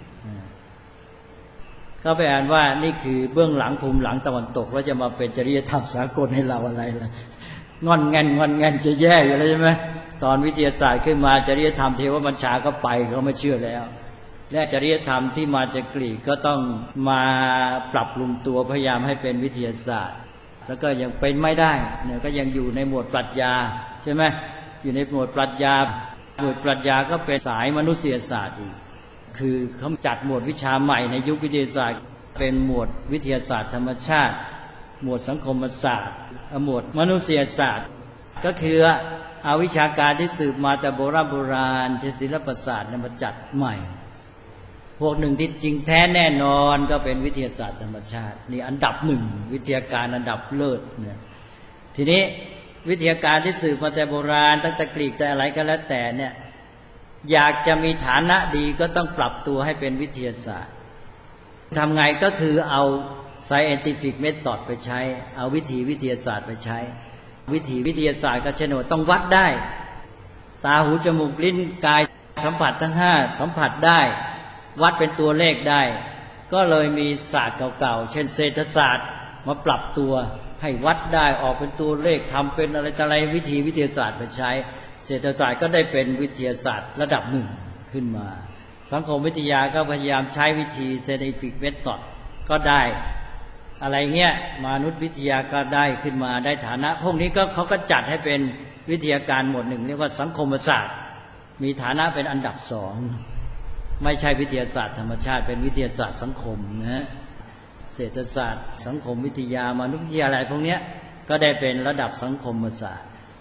ก็ไปอ่านว่านี่คือเบื้องหลังภูมิหลังตะวันตกว่าจะมาเป็นจริยธรรมสากลให้เราอะไรล่ะงอนแงนจะแย่อยู่แล้วใช่ไหมตอนวิทยาศาสตร์ขึ้นมาจริยธรรมเทวบัญชาก็ไปเขาไม่เชื่อแล้วและจริยธรรมที่มาจากกรีกก็ต้องมาปรับปรุงตัวพยายามให้เป็นวิทยาศาสตร์แล้วก็ยังเป็นไม่ได้เนี่ยก็ยังอยู่ในหมวดปรัชญาใช่ไหมอยู่ในหมวดปรัชญาหมวดปรัชญาก็เป็นสายมนุษยศาสตร์อีกคือเขาจัดหมวดวิชาใหม่ในยุควิทยาศาสตร์เป็นหมวดวิทยาศาสตร์ธรรมชาติหมวดสังคมศาสตร์หมวดมนุษยศาสตร์ก็คือเอาวิชาการที่สืบมาแต่โบราณเช่นศิลปศาสตร์มาจัดใหม่พวกหนึ่งที่จริงแท้แน่นอนก็เป็นวิทยาศาสตร์ธรรมชาตินี่อันดับหนึ่งวิทยาการอันดับเลิศเนี่ยทีนี้วิทยาการที่สืบมาแต่โบราณตั้งแต่กรีกแต่อะไรก็แล้วแต่เนี่ยอยากจะมีฐานะดีก็ต้องปรับตัวให้เป็นวิทยาศาสตร์ทำไงก็คือเอา scientific method ไปใช้เอาวิธีวิทยาศาสตร์ไปใช้วิธีวิทยาศาสตร์ก็เช่นว่าต้องวัดได้ตาหูจมูกลิ้นกายสัมผัสทั้งห้าสัมผัสได้วัดเป็นตัวเลขได้ก็เลยมีศาสตร์เก่าๆเช่นเศรษฐศาสตร์มาปรับตัวให้วัดได้ออกเป็นตัวเลขทำเป็นอะไรวิธีวิทยาศาสตร์ไปใช้เศรษฐศาสตร์ก็ได้เป็นวิทยาศาสตร์ระดับหนึ่งขึ้นมาสังคมวิทยาก็พยายามใช้วิธี scientific method ก็ได้อะไรเงี้ยมนุษยวิทยาก็ได้ขึ้นมาได้ฐานะพวกนี้ก็เขาก็จัดให้เป็นวิทยาการหมวดหนึ่งเรียกว่าสังคมศาสตร์มีฐานะเป็นอันดับสองไม่ใช่วิทยาศาสตร์ธรรมชาติเป็นวิทยาศาสตร์สังคมนะเศรษฐศาสตร์สังคมวิทยามนุษยวิทยาอะไรพวกนี้ก็ได้เป็นระดับสังคมศาสตร์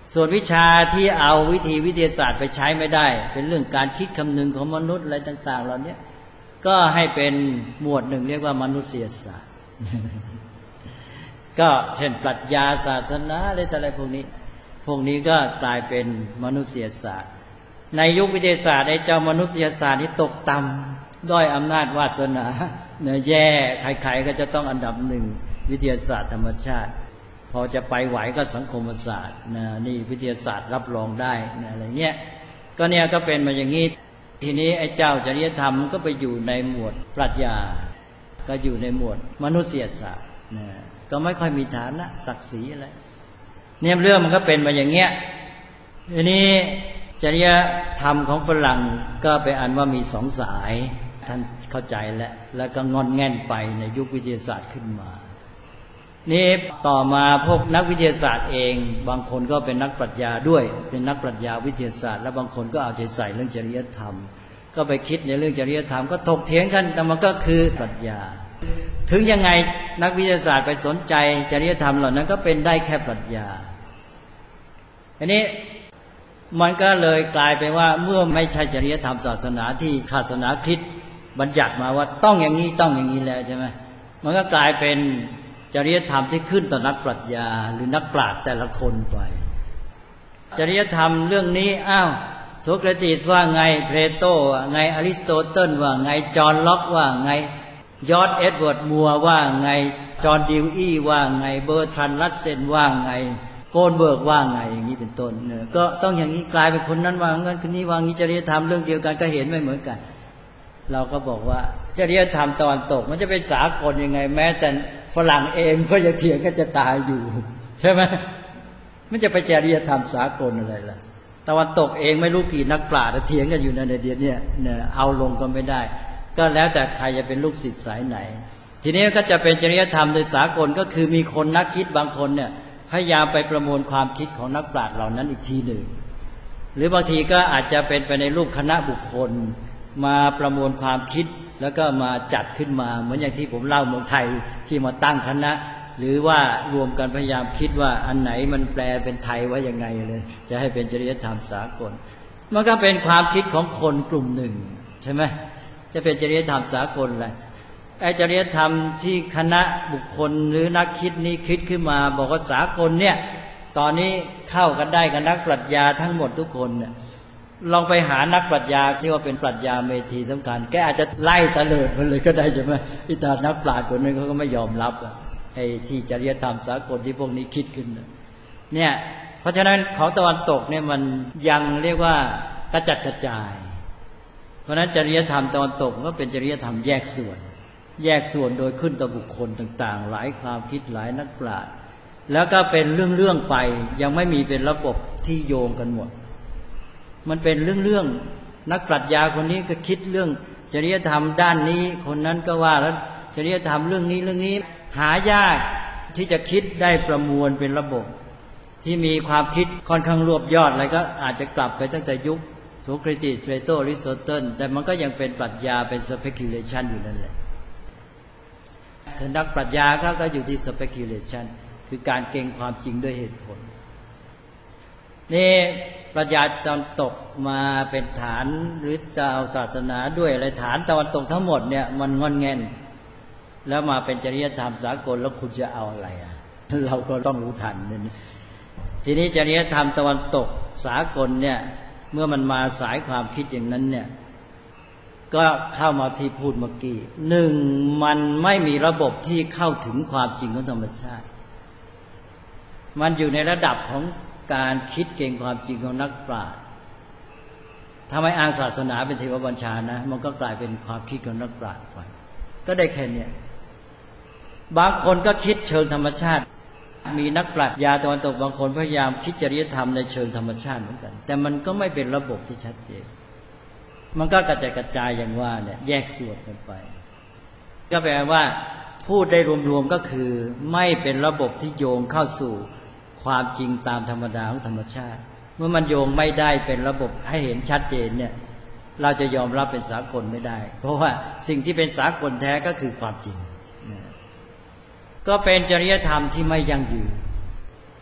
ส่วนวิชาที่เอาวิทยาศาสตร์ไปใช้ไม่ได้เป็นเรื่องการคิดคำนึงของมนุษย์อะไรต่างๆเหล่านี้ก็ให้เป็นหมวดหนึ่งเรียกว่ามนุษยศาสตร์ ก็เช่นปรัชญาศาสนาอะไรพวกนี้ก็กลายเป็นมนุษยศาสตร์ในยุควิทยาศาสตร์ไอ้เจ้ามนุษยศาสตร์นี่ตกต่ำด้อยอำนาจวาสนาเนี่ยแย่ใครๆก็จะต้องอันดับหนึ่งวิทยาศาสตร์ธรรมชาติพอจะไปไหวก็สังคมศาสตร์นะนี่วิทยาศาสตร์รับรองได้นะอะไรเงี้ยก็เป็นมาอย่างนี้ทีนี้ไอ้เจ้าจริยธรรมมันก็ไปอยู่ในหมวดปรัชญาก็อยู่ในหมวดมนุษยศาสตร์นะก็ไม่ค่อยมีฐานะศักดิ์ศรีอะไรเนี่ยเรื่องมันก็เป็นมาอย่างเงี้ยทีนี้จริยธรรมของฝรั่งก็ไปอ่านว่ามีสองสายท่านเข้าใจแล้วก็งอนแง่นไปในยุควิทยาศาสตร์ขึ้นมานี่ต่อมาพวกนักวิทยาศาสตร์เองบางคนก็เป็นนักปรัชญาด้วยเป็นนักปรัชญาวิทยาศาสตร์และบางคนก็เอาใจใส่เรื่องจริยธรรมก็ไปคิดในเรื่องจริยธรรมก็ถกเถียงกันแต่มันก็คือปรัชญาถึงยังไงนักวิทยาศาสตร์ไปสนใจจริยธรรมเหล่านั้นก็เป็นได้แค่ปรัชญาอันนี้มันก็เลยกลายเป็นว่าเมื่อไม่ใช่จริยธรรมศาสนาที่ศาสนาคริสต์บัญญัติมาว่าต้องอย่างนี้ต้องอย่างนี้แล้วใช่ไหมมันก็กลายเป็นจริยธรรมที่ขึ้นต่อนักปรัชญาหรือนักปราชญ์แต่ละคนไปจริยธรรมเรื่องนี้โสเครติสว่าไงเพลโตว่าไงอริสโตเติลว่าไงจอห์นล็อกว่าไงยอร์จเอ็ดเวิร์ดมัวร์ว่าไงจอห์นดิวอี้ว่าไงเบอร์ทรันด์รัสเซนว่าไงโกนเบิร์กว่าไงอย่างนี้เป็นต้นเนี่ยก็ต้องอย่างนี้กลายเป็นคนนั้นว่างั้นคนนี้ว่างี้จริยธรรมเรื่องเดียวกันก็เห็นไม่เหมือนกันเราก็บอกว่าจริยธรรมตะวันตกมันจะเป็นสากลยังไงแม้แต่ฝรั่งเองก็ยังเถียงกันจะตายอยู่ใช่ไหมมันจะไปจริยธรรมสากลอะไรล่ะตะวันตกเองไม่รู้กี่นักปราชญ์เถียงกันอยู่ในเดือนนี้เนี่ยเอาลงก็ไม่ได้ก็แล้วแต่ใครจะเป็นลูกศิษย์สายไหนทีนี้ก็จะเป็นจริยธรรมโดยสากลก็คือมีคนนักคิดบางคนเนี่ยพยายามไปประมวลความคิดของนักปราชญ์เหล่านั้นอีกทีหนึ่งหรือบางทีก็อาจจะเป็นไปในรูปคณะบุคคลมาประมวลความคิดแล้วก็มาจัดขึ้นมาเหมือนอย่างที่ผมเล่าเมืองไทยที่มาตั้งคณะหรือว่ารวมกันพยายามคิดว่าอันไหนมันแปลเป็นไทยว่ายังไงเลยจะให้เป็นจริยธรรมสากลมันก็เป็นความคิดของคนกลุ่มหนึ่งใช่ไหมจะเป็นจริยธรรมสากลอะไรไอ้จริยธรรมที่คณะบุคคลหรือนักคิดนี้คิดขึ้นมาบอกว่าสากลเนี่ยตอนนี้เข้ากันได้กับนักปรัชญาทั้งหมดทุกคนเนี่ยลองไปหานักปรัชญาที่ว่าเป็นปรัชญาเมธีสำคัญแกอาจจะไล่ตะเลิดมันเลยก็ได้ใช่ไหมที่ตานักปราชญ์คนนึงเขาก็ไม่ยอมรับไอ้ที่จริยธรรมสากลที่พวกนี้คิดขึ้นเนี่ยเพราะฉะนั้นของตะวันตกเนี่ยมันยังเรียกว่ากระจัดกระจายเพราะฉะนั้นจริยธรรมตะวันตกก็เป็นจริยธรรมแยกส่วนโดยขึ้นต่อบุคคลต่างๆหลายความคิดหลายนักปราชญ์แล้วก็เป็นเรื่องไปยังไม่มีเป็นระบบที่โยงกันหมดมันเป็นเรื่องนักปรัชญาคนนี้ก็คิดเรื่องจริยธรรมด้านนี้คนนั้นก็ว่าแล้วจริยธรรมเรื่องนี้หายากที่จะคิดได้ประมวลเป็นระบบที่มีความคิดค่อนข้างรวบยอดอะไรก็อาจจะกลับไปตั้งแต่ยุคโสเครติสเพลโตอริสโตเติลแต่มันก็ยังเป็นปรัชญาเป็น speculation อยู่นั่นแหละคือนักปรัชญาก็อยู่ที่ speculation คือการเก่งความจริงด้วยเหตุผลนี่ปรัชญาตะวันตกมาเป็นฐานหรือจะเอาศาสนาด้วยอะไรฐานตะวันตกทั้งหมดเนี่ยมันงอนแงนแล้วมาเป็นจริยธรรมสากลแล้วคุณจะเอาอะไรเราก็ต้องรู้ทันนี่ทีนี้จริยธรรมตะวันตกสากลเนี่ยเมื่อมันมาสายความคิดอย่างนั้นเนี่ยก็เข้ามาที่พูดเมื่อกี้หนึ่งมันไม่มีระบบที่เข้าถึงความจริงของธรรมชาติมันอยู่ในระดับของการคิดเก่งความจริงของนักปราชญ์ถ้าไม่อ้างศาสนาเป็นเทวบัญชานะมันก็กลายเป็นความคิดของนักปราชญ์ไปก็ได้แค่นี้บางคนก็คิดเชิงธรรมชาติมีนักปรัชญาตะวันตกบางคนพยายามคิดจริยธรรมในเชิงธรรมชาติเหมือนกันแต่มันก็ไม่เป็นระบบที่ชัดเจนมันก็กระจายอย่างว่าเนี่ยแยกส่วนกันไปก็แปลว่าพูดได้รวมๆก็คือไม่เป็นระบบที่โยงเข้าสู่ความจริงตามธรรมดาของธรรมชาติเมื่อมันโยงไม่ได้เป็นระบบให้เห็นชัดเจนเนี่ยเราจะยอมรับเป็นสากลไม่ได้เพราะว่าสิ่งที่เป็นสากลแท้ก็คือความจริงก็เป็นจริยธรรมที่ไม่ยั่งยืน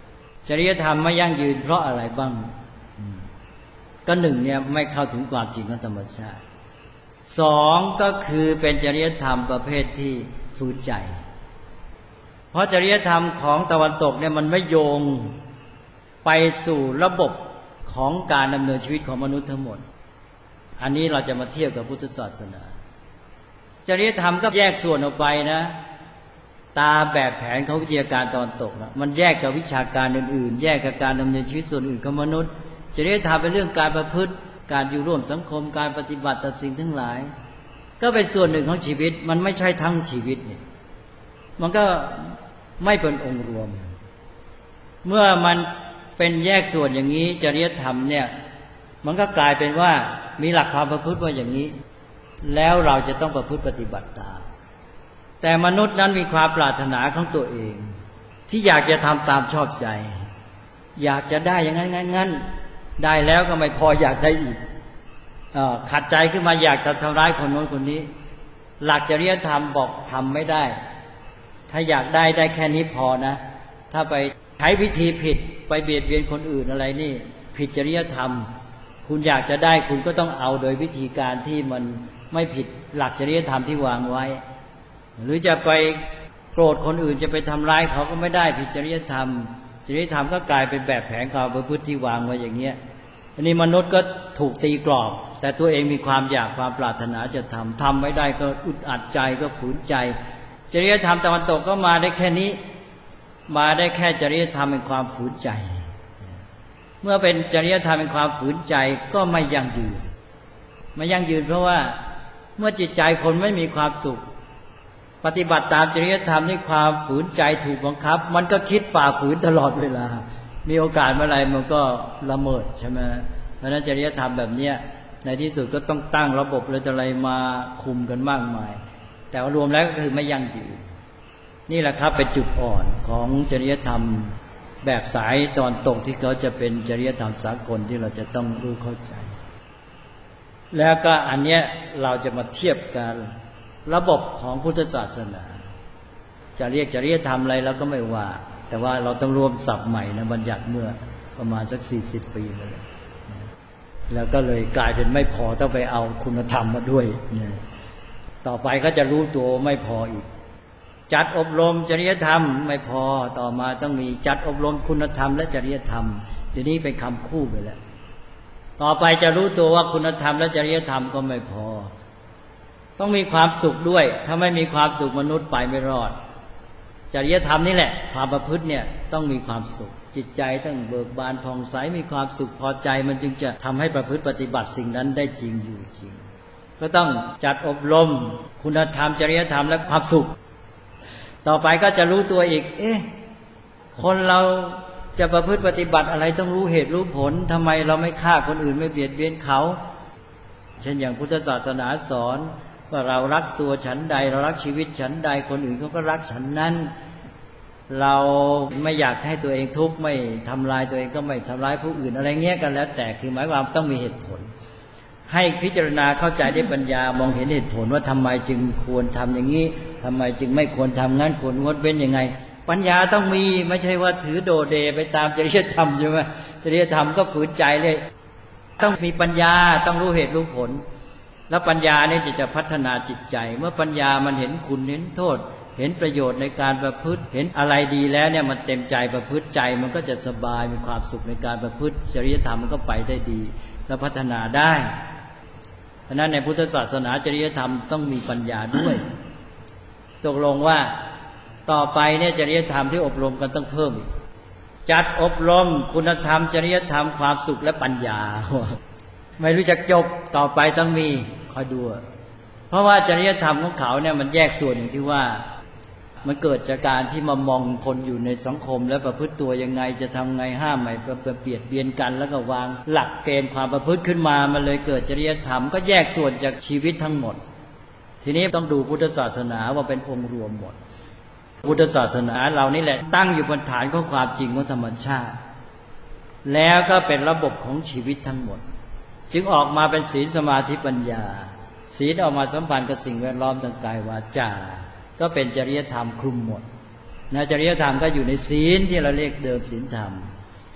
จริยธรรมไม่ยั่งยืนเพราะอะไรบ้างก็หนึ่งเนี่ยไม่เข้าถึงความจริงของธรรมชาติสองก็คือเป็นจริยธรรมประเภทที่ฝืนใจเพราะจริยธรรมของตะวันตกเนี่ยมันไม่โยงไปสู่ระบบของการดำเนินชีวิตของมนุษย์ทั้งหมดอันนี้เราจะมาเทียบกับพุทธศาสนาจริยธรรมก็แยกส่วนออกไปนะตามแบบแผนของวิทยาการตะวันตกนะมันแยกกับวิชาการอื่นๆแยกกับการดำเนินชีวิตส่วนอื่นของมนุษย์จริยธรรมเป็นเรื่องการประพฤติการอยู่ร่วมสังคมการปฏิบัติต่อสิ่งทั้งหลายก็เป็นส่วนหนึ่งของชีวิตมันไม่ใช่ทั้งชีวิตเนี่ยมันก็ไม่เป็นองค์รวมเมื่อมันเป็นแยกส่วนอย่างนี้จริยธรรมเนี่ยมันก็กลายเป็นว่ามีหลักความประพฤติว่าอย่างนี้แล้วเราจะต้องประพฤติปฏิบัติตามแต่มนุษย์นั้นมีความปรารถนาของตัวเองที่อยากจะทำตามชอบใจอยากจะได้อย่างนั้นงั้นได้แล้วก็ไม่พออยากได้อีกขัดใจขึ้นมาอยากจะทำร้ายคนโน้นคนนี้หลักจริยธรรมบอกทำไม่ได้ถ้าอยากได้แค่นี้พอนะถ้าไปใช้วิธีผิดไปเบียดเบียนคนอื่นอะไรนี่ผิดจริยธรรมคุณอยากจะได้คุณก็ต้องเอาโดยวิธีการที่มันไม่ผิดหลักจริยธรรมที่วางไว้หรือจะไปโกรธคนอื่นจะไปทำร้ายเขาก็ไม่ได้ผิดจริยธรรมจริยธรรมก็กลายเป็นแบบแผนความประพฤติที่วางไว้อย่างเงี้ยอันนี้มนุษย์ก็ถูกตีกรอบแต่ตัวเองมีความอยากความปรารถนาจะทำไม่ได้ก็อึดอัดใจก็ฝืนใจจริยธรรมตะวันตกก็มาได้แค่นี้มาได้แค่จริยธรรมเป็นความฝืนใจเมื่อเป็นจริยธรรมเป็นความฝืนใจก็ไม่ยั่งยืนไม่ยั่งยืนเพราะว่าเมื่อจิตใจคนไม่มีความสุขปฏิบัติตามจริยธรรมด้วยความฝืนใจถูกบังคับมันก็คิดฝ่าฝืนตลอดเวลามีโอกาสเมื่อไรมันก็ละเมิดใช่ไหมเพราะนั้นจริยธรรมแบบนี้ในที่สุดก็ต้องตั้งระบบอะไรมาคุมกันมากมายแต่ว่ารวมแล้วก็คือไม่ยั่งยืนนี่แหละครับเป็นจุดอ่อนของจริยธรรมแบบสายตอนตกที่เขาจะเป็นจริยธรรมสากลที่เราจะต้องรู้เข้าใจแล้วก็อันเนี้ยเราจะมาเทียบกันระบบของพุทธศาสนาจะเรียกจริยธรรมอะไรเราก็ไม่ว่าแต่ว่าเราต้องรวมศัพท์ใหม่นะบัญญัติเมื่อประมาณสัก40 ปีมาแล้วแล้วก็เลยกลายเป็นไม่พอต้องไปเอาคุณธรรมมาด้วยต่อไปก็จะรู้ตัวไม่พออีกจัดอบรมจริยธรรมไม่พอต่อมาต้องมีจัดอบรมคุณธรรมและจริยธรรมเดี๋ยวนี้เป็นคำคู่ไปแล้วต่อไปจะรู้ตัวว่าคุณธรรมและจริยธรรมก็ไม่พอต้องมีความสุขด้วยถ้าไม่มีความสุขมนุษย์ไปไม่รอดจริยธรรมนี่แหละความประพฤติเนี่ยต้องมีความสุขจิตใจต้องเบิกบานผ่องใสมีความสุขพอใจมันจึงจะทำให้ประพฤติปฏิบัติสิ่งนั้นได้จริงอยู่จริงก็ต้องจัดอบรมคุณธรรมจริยธรรมและความสุขต่อไปก็จะรู้ตัวอีกคนเราจะประพฤติปฏิบัติอะไรต้องรู้เหตุรู้ผลทำไมเราไม่ฆ่าคนอื่นไม่เบียดเบียนเขาเช่นอย่างพุทธศาสนาสอนว่าเรารักตัวฉันใดเรารักชีวิตฉันใดคนอื่นเขาก็รักฉันนั้นเราไม่อยากให้ตัวเองทุกข์ไม่ทำลายตัวเองก็ไม่ทำลายผู้อื่นอะไรเงี้ยกันแล้วแต่คือหมายความต้องมีเหตุผลให้พิจารณาเข้าใจด้วยปัญญามองเห็นเหตุผลว่าทำไมจึงควรทำอย่างนี้ทำไมจึงไม่ควรทำงั้นควรงดเว้นยังไงปัญญาต้องมีไม่ใช่ว่าถือโดเดไปตามจริยธรรมใช่ไหมจริยธรรมก็ฝืนใจเลยต้องมีปัญญาต้องรู้เหตุรู้ผลแล้วปัญญาเนี่ยจะพัฒนาจิตใจเมื่อปัญญามันเห็นคุณเห็นโทษเห็นประโยชน์ในการประพฤติเห็นอะไรดีแล้วเนี่ยมันเต็มใจประพฤติใจมันก็จะสบายมีความสุขในการประพฤติจริยธรรมมันก็ไปได้ดีและพัฒนาได้เพราะนั้นในพุทธศาสนาจริยธรรมต้องมีปัญญาด้วยตกลงว่าต่อไปเนี่ยจริยธรรมที่อบรมกันต้องเพิ่มจัดอบรมคุณธรรมจริยธรรมความสุขและปัญญาไม่รู้จักจบต่อไปต้องมีคอยดูเพราะว่าจริยธรรมของเขาเนี่ยมันแยกส่วนอย่างที่ว่ามันเกิดจากการที่มามองคนอยู่ในสังคมแล้วประพฤติตัวยังไงจะทำไงห้ามไม่เบียดเบียนกันแล้วก็วางหลักเกณฑ์ความประพฤติขึ้นมามันเลยเกิดจริยธรรมก็แยกส่วนจากชีวิตทั้งหมดทีนี้ต้องดูพุทธศาสนาว่าเป็นองค์รวมหมดพุทธศาสนาเรานี่แหละตั้งอยู่บนฐานของความจริงของธรรมชาติแล้วก็เป็นระบบของชีวิตทั้งหมดจึงออกมาเป็นศีลสมาธิปัญญาศีลออกมาสัมพันธ์กับสิ่งแวดล้อมทางกายวาจาก็เป็นจริยธรรมคลุมหมดนะจริยธรรมก็อยู่ในศีลที่เราเรียกเดิมศีลธรรม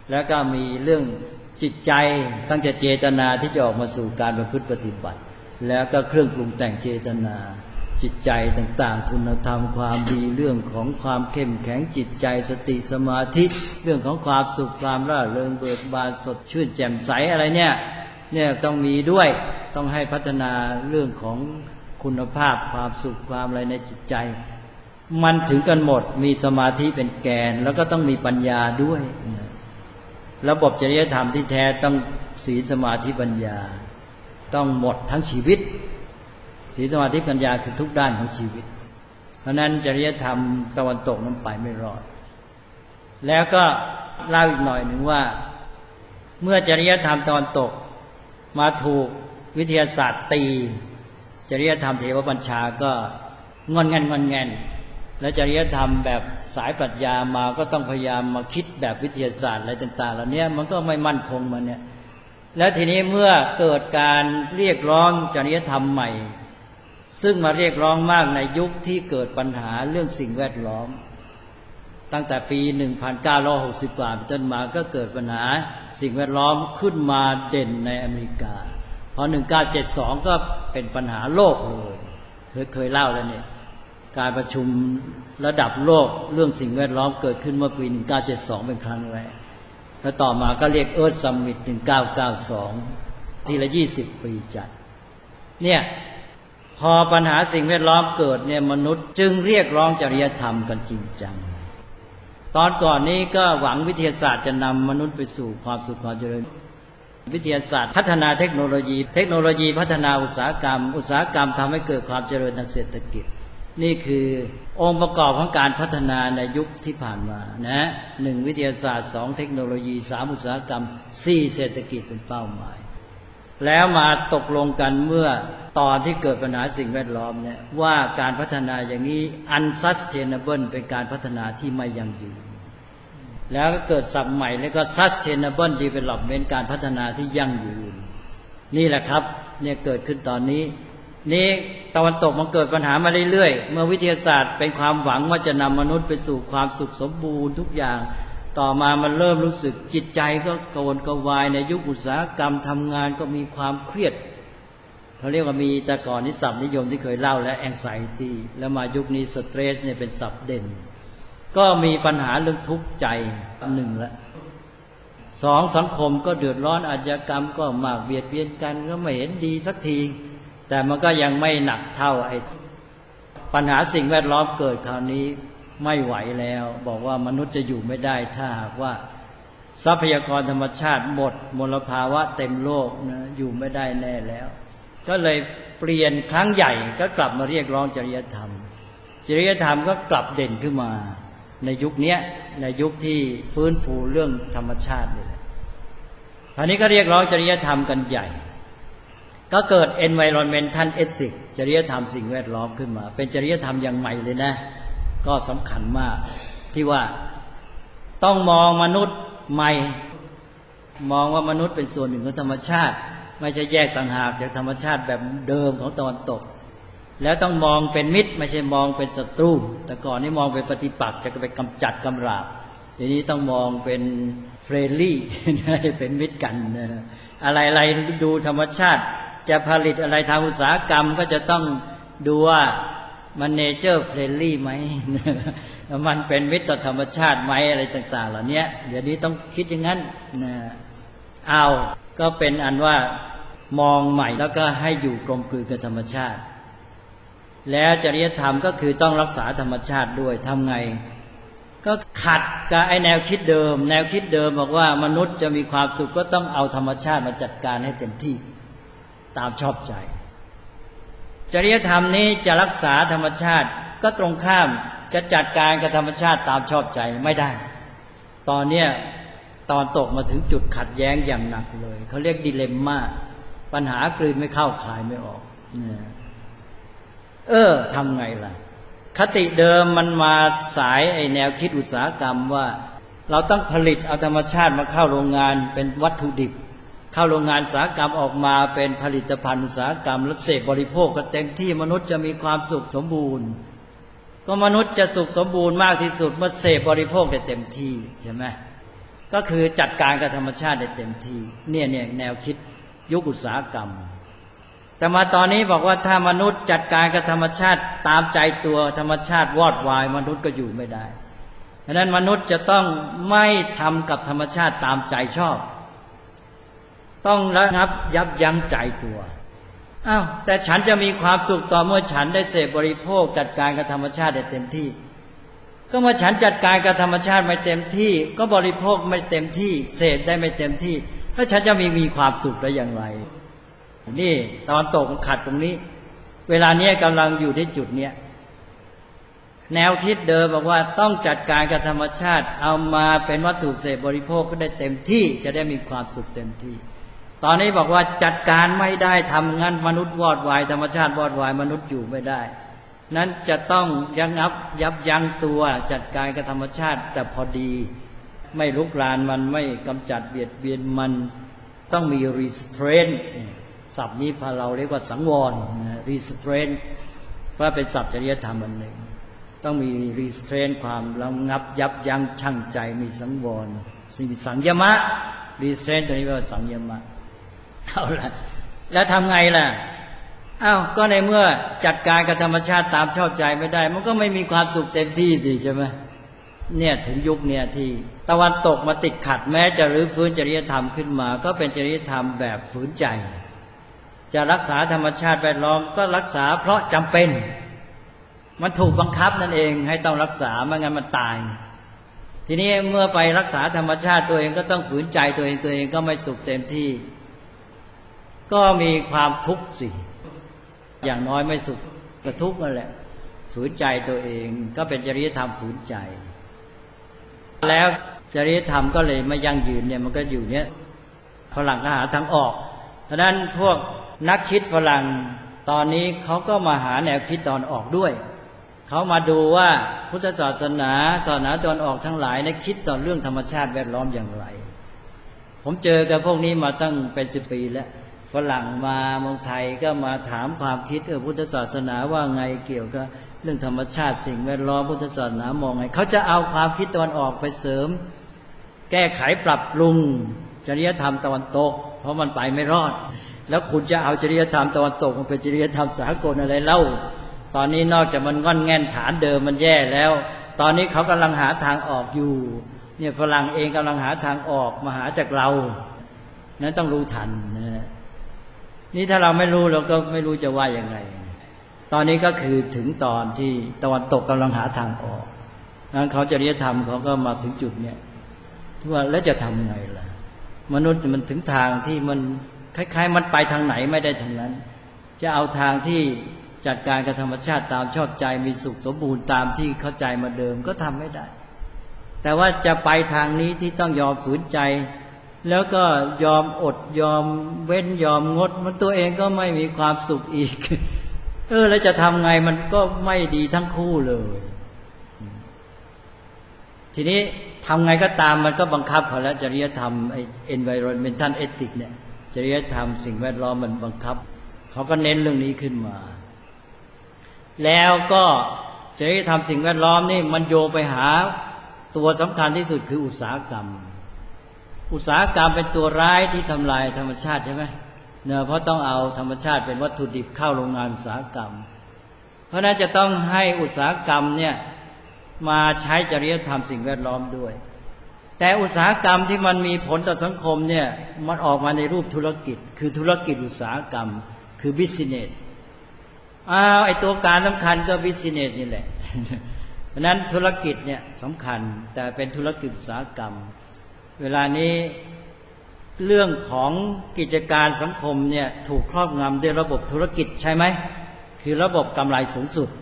แล้วก็มีเรื่องจิตใจตั้งแต่เจตนาที่จะออกมาสู่การประพฤติปฏิบัติแล้วก็เครื่องปรุงแต่งเจตนาจิตใจต่างๆคุณธรรมความดีเรื่องของความเข้มแข็งจิตใจสติสมาธิเรื่องของความสุขความร่าเริงเบิกบานสดชื่นแจ่มใสอะไรเนี่ยต้องมีด้วยต้องให้พัฒนาเรื่องของคุณภาพความสุขความอะไรในจิตใจมันถึงกันหมดมีสมาธิเป็นแกนแล้วก็ต้องมีปัญญาด้วยระบบจริยธรรมที่แท้ต้องศีลสมาธิปัญญาต้องหมดทั้งชีวิตศีลสมาธิปัญญาคือทุกด้านของชีวิตเพราะนั้นจริยธรรมตะวันตกนั้นไปไม่รอดแล้วก็เล่าอีกหน่อยหนึ่งว่าเมื่อจริยธรรมตะวันตกมาถูกวิทยาศาสตร์ตีจริยธรรมเทวบัญชาก็งอนแงนและจริยธรรมแบบสายปรัชญามาก็ต้องพยายามมาคิดแบบวิทยาศาสตร์อะไรต่างๆเหล่านี้มันก็ไม่มั่นคงมันเนี่ยและทีนี้เมื่อเกิดการเรียกร้องจริยธรรมใหม่ซึ่งมาเรียกร้องมากในยุคที่เกิดปัญหาเรื่องสิ่งแวดล้อมตั้งแต่ปี 1960 กว่าเป็นต้นมาก็เกิดปัญหาสิ่งแวดล้อมขึ้นมาเด่นในอเมริกาพอ 1972 ก็เป็นปัญหาโลกเลยเคยเล่าแล้วเนี่ยการประชุมระดับโลกเรื่องสิ่งแวดล้อมเกิดขึ้นเมื่อปี 1972 เป็นครั้งแรกแล้วต่อมาก็เรียก Earth Summit 1992 ทีละ 20 ปีจัดเนี่ยพอปัญหาสิ่งแวดล้อมเกิดเนี่ยมนุษย์จึงเรียกร้องจริยธรรมกันจริงจังตอนก่อนนี้ก็หวังวิทยาศาสตร์จะนำมนุษย์ไปสู่ความสุขความเจริญวิทยาศาสตร์พัฒนาเทคโนโลยีพัฒนาอุตสาหกรรมทำให้เกิดความเจริญทางเศรษฐกิจนี่คือองค์ประกอบของการพัฒนาในยุคที่ผ่านมานะ1วิทยาศาสตร์2เทคโนโลยี3อุตสาหกรรม4เศรษฐกิจเป็นเป้าหมายแล้วมาตกลงกันเมื่อตอนที่เกิดปัญหาสิ่งแวดล้อมเนี่ยว่าการพัฒนาอย่างนี้ unsustainable เป็นการพัฒนาที่ไม่ยั่งยืนแล้วก็เกิดศัพท์ใหม่แล้วก็ sustainable development การพัฒนาที่ยั่งยืนนี่แหละครับเนี่ยเกิดขึ้นตอนนี้ตะวันตกมันเกิดปัญหามาเรื่อยๆเมื่อวิทยาศาสตร์เป็นความหวังว่าจะนำมนุษย์ไปสู่ความสุขสมบูรณ์ทุกอย่างต่อมามันเริ่มรู้สึกจิตใจก็กระวนกระวายในยุคอุตสาหกรรมทำงานก็มีความเครียดเขาเรียกว่ามีแต่ก่อนนิสัยนิยมที่เคยเล่าและ anxiety แล้วมายุคนี้ stress เนี่ยเป็นศัพท์เด่นก็มีปัญหาเรื่องทุกข์ใจหนึ่งละ2สังคมก็เดือดร้อนอาชญากรรมก็มากเบียดเบียนกันก็ไม่เห็นดีสักทีแต่มันก็ยังไม่หนักเท่าไอ้ปัญหาสิ่งแวดล้อมเกิดคราวนี้ไม่ไหวแล้วบอกว่ามนุษย์จะอยู่ไม่ได้ถ้าหากว่าทรัพยากรธรรมชาติหมดมลภาวะเต็มโลกนะอยู่ไม่ได้แน่แล้วก็เลยเปลี่ยนครั้งใหญ่ก็กลับมาเรียกร้องจริยธรรมก็กลับเด่นขึ้นมาในยุคนี้ในยุคที่ฟื้นฟูเรื่องธรรมชาตินี่แหละคราวนี้ก็เรียกร้องจริยธรรมกันใหญ่ก็เกิด environmental ethics จริยธรรมสิ่งแวดล้อมขึ้นมาเป็นจริยธรรมอย่างใหม่เลยนะก็สำคัญมากที่ว่าต้องมองมนุษย์ใหม่มองว่ามนุษย์เป็นส่วนหนึ่งของธรรมชาติไม่ใช่แยกต่างหากจากธรรมชาติแบบเดิมของตะวันตกแล้วต้องมองเป็นมิตรไม่ใช่มองเป็นศัตรูแต่ก่อนนี้มองเป็นปฏิปักษ์จะไปกำจัดกำราบทีนี้ต้องมองเป็นเฟรนลี่เป็นมิตรกันอะไรดูธรรมชาติจะผลิตอะไรทางอุตสาหกรรมก็จะต้องดูว่ามันเนเจอร์เฟรนลี่ไหมมันเป็นมิตรต่อธรรมชาติไหมอะไรต่างๆเหล่านี้เดี๋ยวนี้ต้องคิดอย่างนั้นเอาก็เป็นอันว่ามองใหม่แล้วก็ให้อยู่กลมกลืนกับธรรมชาติแล้วจริยธรรมก็คือต้องรักษาธรรมชาติด้วยทำไงก็ขัดกับไอ้แนวคิดเดิมบอกว่ามนุษย์จะมีความสุขก็ต้องเอาธรรมชาติมาจัดการให้เต็มที่ตามชอบใจจริยธรรมนี้จะรักษาธรรมชาติก็ตรงข้ามจะจัดการกับธรรมชาติตามชอบใจไม่ได้ตอนเนี้ยตอนตกมาถึงจุดขัดแย้งอย่างหนักเลยเขาเรียกดิเลมม่าปัญหากลืนไม่เข้าคายไม่ออกทำไงล่ะคติเดิมมันมาสายไอ้แนวคิดอุตสาหกรรมว่าเราต้องผลิตเอาธรรมชาติมาเข้าโรงงานเป็นวัตถุดิบเข้าโรงงานอุตสาหกรรมออกมาเป็นผลิตภัณฑ์อุตสาหกรรมแล้วเสพบริโภคก็เต็มที่มนุษย์จะมีความสุขสมบูรณ์ก็มนุษย์จะสุขสมบูรณ์มากที่สุดเมื่อเสพบริโภคได้เต็มที่ใช่ไหมก็คือจัดการกับธรรมชาติได้เต็มที่เนี่ยแนวคิดยุคอุตสาหกรรมแต่มาตอนนี้บอกว่าถ้ามนุษย์จัดการกับธรรมชาติตามใจตัวธรรมชาติวอดวายมนุษย์ก็อยู่ไม่ได้ฉะนั้นมนุษย์จะต้องไม่ทำกับธรรมชาติตามใจชอบต้องระงับยับยั้งใจตัวอ้าวแต่ฉันจะมีความสุขต่อเมื่อฉันได้เสพบริโภคจัดการกับธรรมชาติได้เต็มที่ก็เมื่อฉันจัดการกับธรรมชาติไม่เต็มที่ก็บริโภคไม่เต็มที่เสพได้ไม่เต็มที่แล้วฉันจะมีความสุขได้อย่างไรนี่ตอนตกขัดตรงนี้เวลานี้กำลังอยู่ที่จุดเนี้ยแนวคิดเดิมบอกว่าต้องจัดการกับธรรมชาติเอามาเป็นวัตถุเสพบริโภคก็ได้เต็มที่จะได้มีความสุขเต็มที่ตอนนี้บอกว่าจัดการไม่ได้ทำงั้นมนุษย์วอดวายธรรมชาติวอดวายมนุษย์อยู่ไม่ได้นั้นจะต้องยับยั้งตัวจัดการกับธรรมชาติแต่พอดีไม่ลุกลานมันไม่กำจัดเบียดเบียนมันต้องมี restraint ศัพท์นี้พอเราเรียกว่าสังวร restraint เพราะเป็นศัพท์จริยธรรมอันหนึ่งต้องมี restraint ความระงับยับยั้งชั่งใจมีสังวรมีสังยมะ restraint ตัวนี้แปลว่าสังยมะเอาละแล้วทำไงล่ะก็ในเมื่อจัดการกับธรรมชาติตามชอบใจไม่ได้มันก็ไม่มีความสุขเต็มที่สิใช่ไหมเนี่ยถึงยุคเนี่ยที่ตะวันตกมาติดขัดแม้จะรื้อฟื้นจริยธรรมขึ้นมาก็เป็นจริยธรรมแบบฝืนใจจะรักษาธรรมชาติแวดล้อมก็รักษาเพราะจำเป็นมันถูกบังคับนั่นเองให้ต้องรักษาไม่งั้นมันตายทีนี้เมื่อไปรักษาธรรมชาติตัวเองก็ต้องฝืนใจตัวเองก็ไม่สุขเต็มที่ก็มีความทุกข์สิอย่างน้อยไม่สุขก็ทุกข์นั่นแหละฝืนใจตัวเองก็เป็นจริยธรรมฝืนใจแล้วจริยธรรมก็เลยไม่ยั่งยืนเนี่ยมันก็อยู่เนี่ยฝรั่งก็หาทางออกเพราะนั้นพวกนักคิดฝรั่งตอนนี้เขาก็มาหาแนวคิดตอนออกด้วยเขามาดูว่าพุทธศาสนาตอนออกทั้งหลายเนี่ยคิดต่อเรื่องธรรมชาติแวดล้อมอย่างไรผมเจอกับพวกนี้มาตั้งเป็น10 ปีแล้วฝรั่งมาเมืองไทยก็มาถามความคิดพุทธศาสนาว่าไงเกี่ยวกับเรื่องธรรมชาติสิ่งแวดล้อมพุทธศาสนามองไงเขาจะเอาความคิดตะวันออกไปเสริมแก้ไขปรับปรุงจริยธรรมตะวันตกเพราะมันไปไม่รอดแล้วคุณจะเอาจริยธรรมตะวันตกมันเป็นจริยธรรมสากลอะไรเล่าตอนนี้นอกจากมันงอนแง่นฐานเดิมมันแย่แล้วตอนนี้เขากำลังหาทางออกอยู่เนี่ยฝรั่งเองกำลังหาทางออกมาหาจากเรานั้นต้องรู้ทันนะนี่ถ้าเราไม่รู้เราก็ไม่รู้จะว่ายังไงตอนนี้ก็คือถึงตอนที่ตะวันตกกำลังหาทางออกนั้นเขาจริยธรรมเขาก็มาถึงจุดเนี้ยว่าแล้วจะทำไงล่ะมนุษย์มันถึงทางที่มันคล้ายๆมันไปทางไหนไม่ได้ทางนั้นจะเอาทางที่จัดการกับธรรมชาติตามชอบใจมีสุขสมบูรณ์ตามที่เข้าใจมาเดิมก็ทำไม่ได้แต่ว่าจะไปทางนี้ที่ต้องยอมฝืนใจแล้วก็ยอมอดยอมเว้นยอมงดมันตัวเองก็ไม่มีความสุขอีกแล้วจะทำไงมันก็ไม่ดีทั้งคู่เลยทีนี้ทำไงก็ตามมันก็บังคับเขาแล้วจริยธรรมenvironmental ethics เนี่ยจริยธรรมสิ่งแวดล้อมมันบังคับเขาก็เน้นเรื่องนี้ขึ้นมาแล้วก็จริยธรรมสิ่งแวดล้อมนี่มันโยงไปหาตัวสำคัญที่สุดคืออุตสาหกรรมเป็นตัวร้ายที่ทำลายธรรมชาติใช่ไหมเพราะต้องเอาธรรมชาติเป็นวัตถุดิบเข้าโรงงานอุตสาหกรรมเพราะนั้นจะต้องให้อุตสาหกรรมเนี่ยมาใช้จริยธรรมสิ่งแวดล้อมด้วยแต่อุตสาหกรรมที่มันมีผลต่อสังคมเนี่ยมันออกมาในรูปธุรกิจคือธุรกิจอุตสาหกรรมคือ business ไอ้ตัวการสำคัญก็ business นี่แหละเพราะนั้นธุรกิจเนี่ยสำคัญแต่เป็นธุรกิจอุตสาหกรรมเวลานี้เรื่องของกิจการสังคมเนี่ยถูกครอบงำด้วยระบบธุรกิจใช่ไหมคือระบบกำไรสูงสุด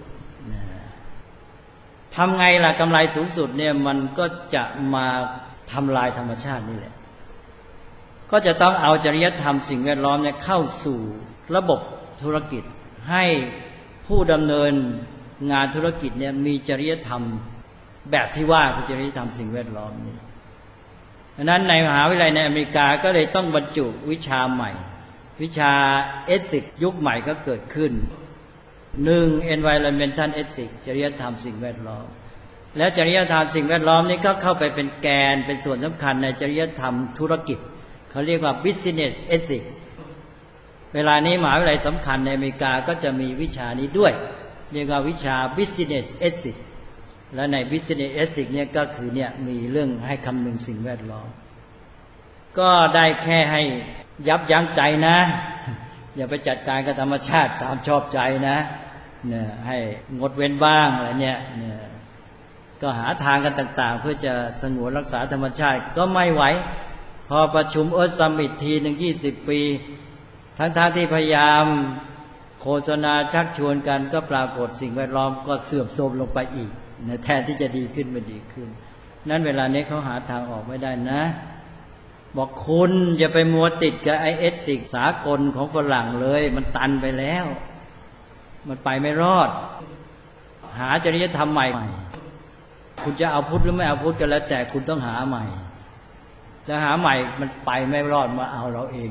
ทำไงล่ะกำไรสูงสุดเนี่ยมันก็จะมาทำลายธรรมชาตินี่แหละก็จะต้องเอาจริยธรรมสิ่งแวดล้อมเนี่ยเข้าสู่ระบบธุรกิจให้ผู้ดำเนินงานธุรกิจเนี่ยมีจริยธรรมแบบที่ว่าคือจริยธรรมสิ่งแวดล้อมนี่ดังนั้นในมหาวิทยาลัยในอเมริกาก็เลยต้องบรรจุวิชาใหม่วิชาเอธิกส์ยุคใหม่ก็เกิดขึ้น1 environmental ethics จริยธรรมสิ่งแวดล้อมแล้วจริยธรรมสิ่งแวดล้อมนี้ก็เข้าไปเป็นแกนเป็นส่วนสำคัญในจริยธรรมธุรกิจเขาเรียกว่า business ethics เวลานี้มหาวิทยาลัยสำคัญในอเมริกาก็จะมีวิชานี้ด้วยเรียกว่าวิชา business ethics และใน business ethics เนี่ยก็คือเนี่ยมีเรื่องให้คำนึงสิ่งแวดล้อมก็ได้แค่ให้ยับยั้งใจนะอย่าไปจัดการกับธรรมชาติตามชอบใจนะเนี่ยให้งดเว้นบ้างอะไรเนี่ยก็หาทางกันต่างๆเพื่อจะสงวนรักษาธรรมชาติก็ไม่ไหวพอประชุมเอิร์ธซัมมิตทีหนึ่ง20 ปีทั้งที่พยายามโฆษณาชักชวนกันก็ปรากฏสิ่งแวดล้อมก็เสื่อมโทรมลงไปอีกแทนที่จะดีขึ้นไม่ดีขึ้นนั้นเวลานี้เขาหาทางออกไม่ได้นะบอกคุณอย่าไปมัวติดกับไอเอติกสากลของฝรั่งเลยมันตันไปแล้วมันไปไม่รอดหาจริยธรรมใหม่คุณจะเอาพุทธหรือไม่เอาพุทธก็แล้วแต่คุณต้องหาใหม่แล้วหาใหม่มันไปไม่รอดมาเอาเราเอง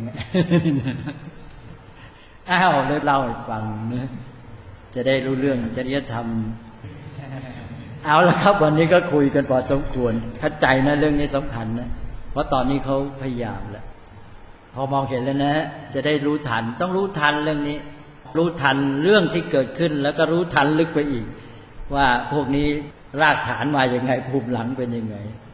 อ้าวเลยเล่าให้ฟังนะจะได้รู้เรื่องจริยธรรมเอาละครับวันนี้ก็คุยกันพอสมควรเข้าใจนะเรื่องนี้สำคัญนะเพราะตอนนี้เขาพยายามแล้วพอมองเห็นแล้วนะจะได้รู้ทันต้องรู้ทันเรื่องนี้รู้ทันเรื่องที่เกิดขึ้นแล้วก็รู้ทันลึกไปอีกว่าพวกนี้รากฐานมาอย่างไงภูมิหลังเป็นยังไง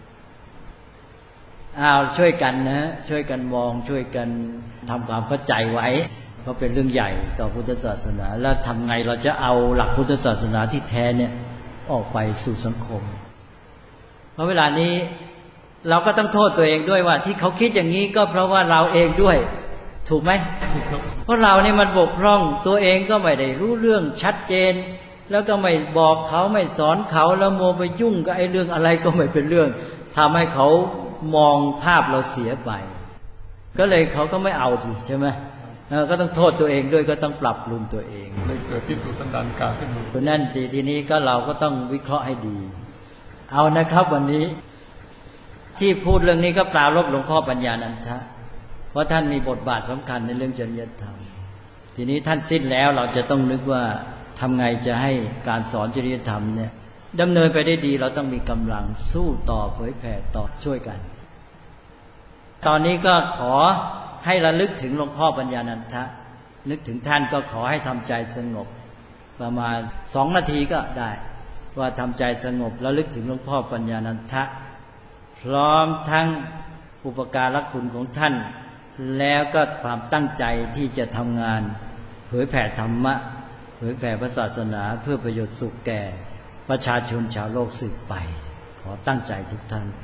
ช่วยกันนะช่วยกันมองช่วยกันทำความเข้าใจไว้เพราะเป็นเรื่องใหญ่ต่อพุทธศาสนาแล้วทำไงเราจะเอาหลักพุทธศาสนาที่แท้เนี่ยออกไปสู่สังคมเพราะเวลานี้เราก็ต้องโทษตัวเองด้วยว่าที่เขาคิดอย่างนี้ก็เพราะว่าเราเองด้วยถูกไหมเพราะเราเนี่ยมันบกพร่องตัวเองก็ไม่ได้รู้เรื่องชัดเจนแล้วก็ไม่บอกเขาไม่สอนเขาแล้วโมไปยุ่งกับไอ้เรื่องอะไรก็ไม่เป็นเรื่องทำให้เขามองภาพเราเสียไปก็เลยเขาก็ไม่เอาสิใช่ไหมก็ต้องโทษตัวเองด้วยก็ต้องปรับปรุงตัวเองเลยเกิดพิสูจน์สันดานกาขึ้นมาเพราะนั่นทีนี้ก็เราก็ต้องวิเคราะห์ให้ดีเอานะครับวันนี้ที่พูดเรื่องนี้ก็ปรารภหลวงพ่อปัญญานันทะเพราะท่านมีบทบาทสำคัญในเรื่องจริยธรรมทีนี้ท่านสิ้นแล้วเราจะต้องนึกว่าทำไงจะให้การสอนจริยธรรมเนี่ยดำเนินไปได้ดีเราต้องมีกำลังสู้ต่อเผยแผ่ต่อช่วยกันตอนนี้ก็ขอให้ระลึกถึงหลวงพ่อปัญญานันทะนึกถึงท่านก็ขอให้ทำใจสงบประมาณ2 นาทีก็ได้ว่าทำใจสงบระลึกถึงหลวงพ่อปัญญานันทะพร้อมทั้งอุปการะคุณของท่านแล้วก็ความตั้งใจที่จะทำงานเผยแผ่ธรรมะเผยแผ่พระศาสนาเพื่อประโยชน์สุขแก่ประชาชนชาวโลกสืบไปขอตั้งใจทุกท่าน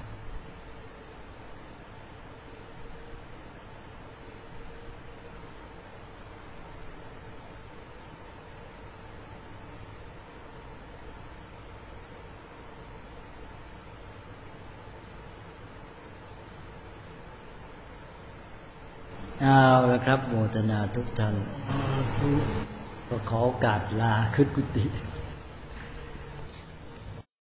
เอาละครับโมทนาทุกท่านก็ขอโอกาสลาขึ้นกุฏิ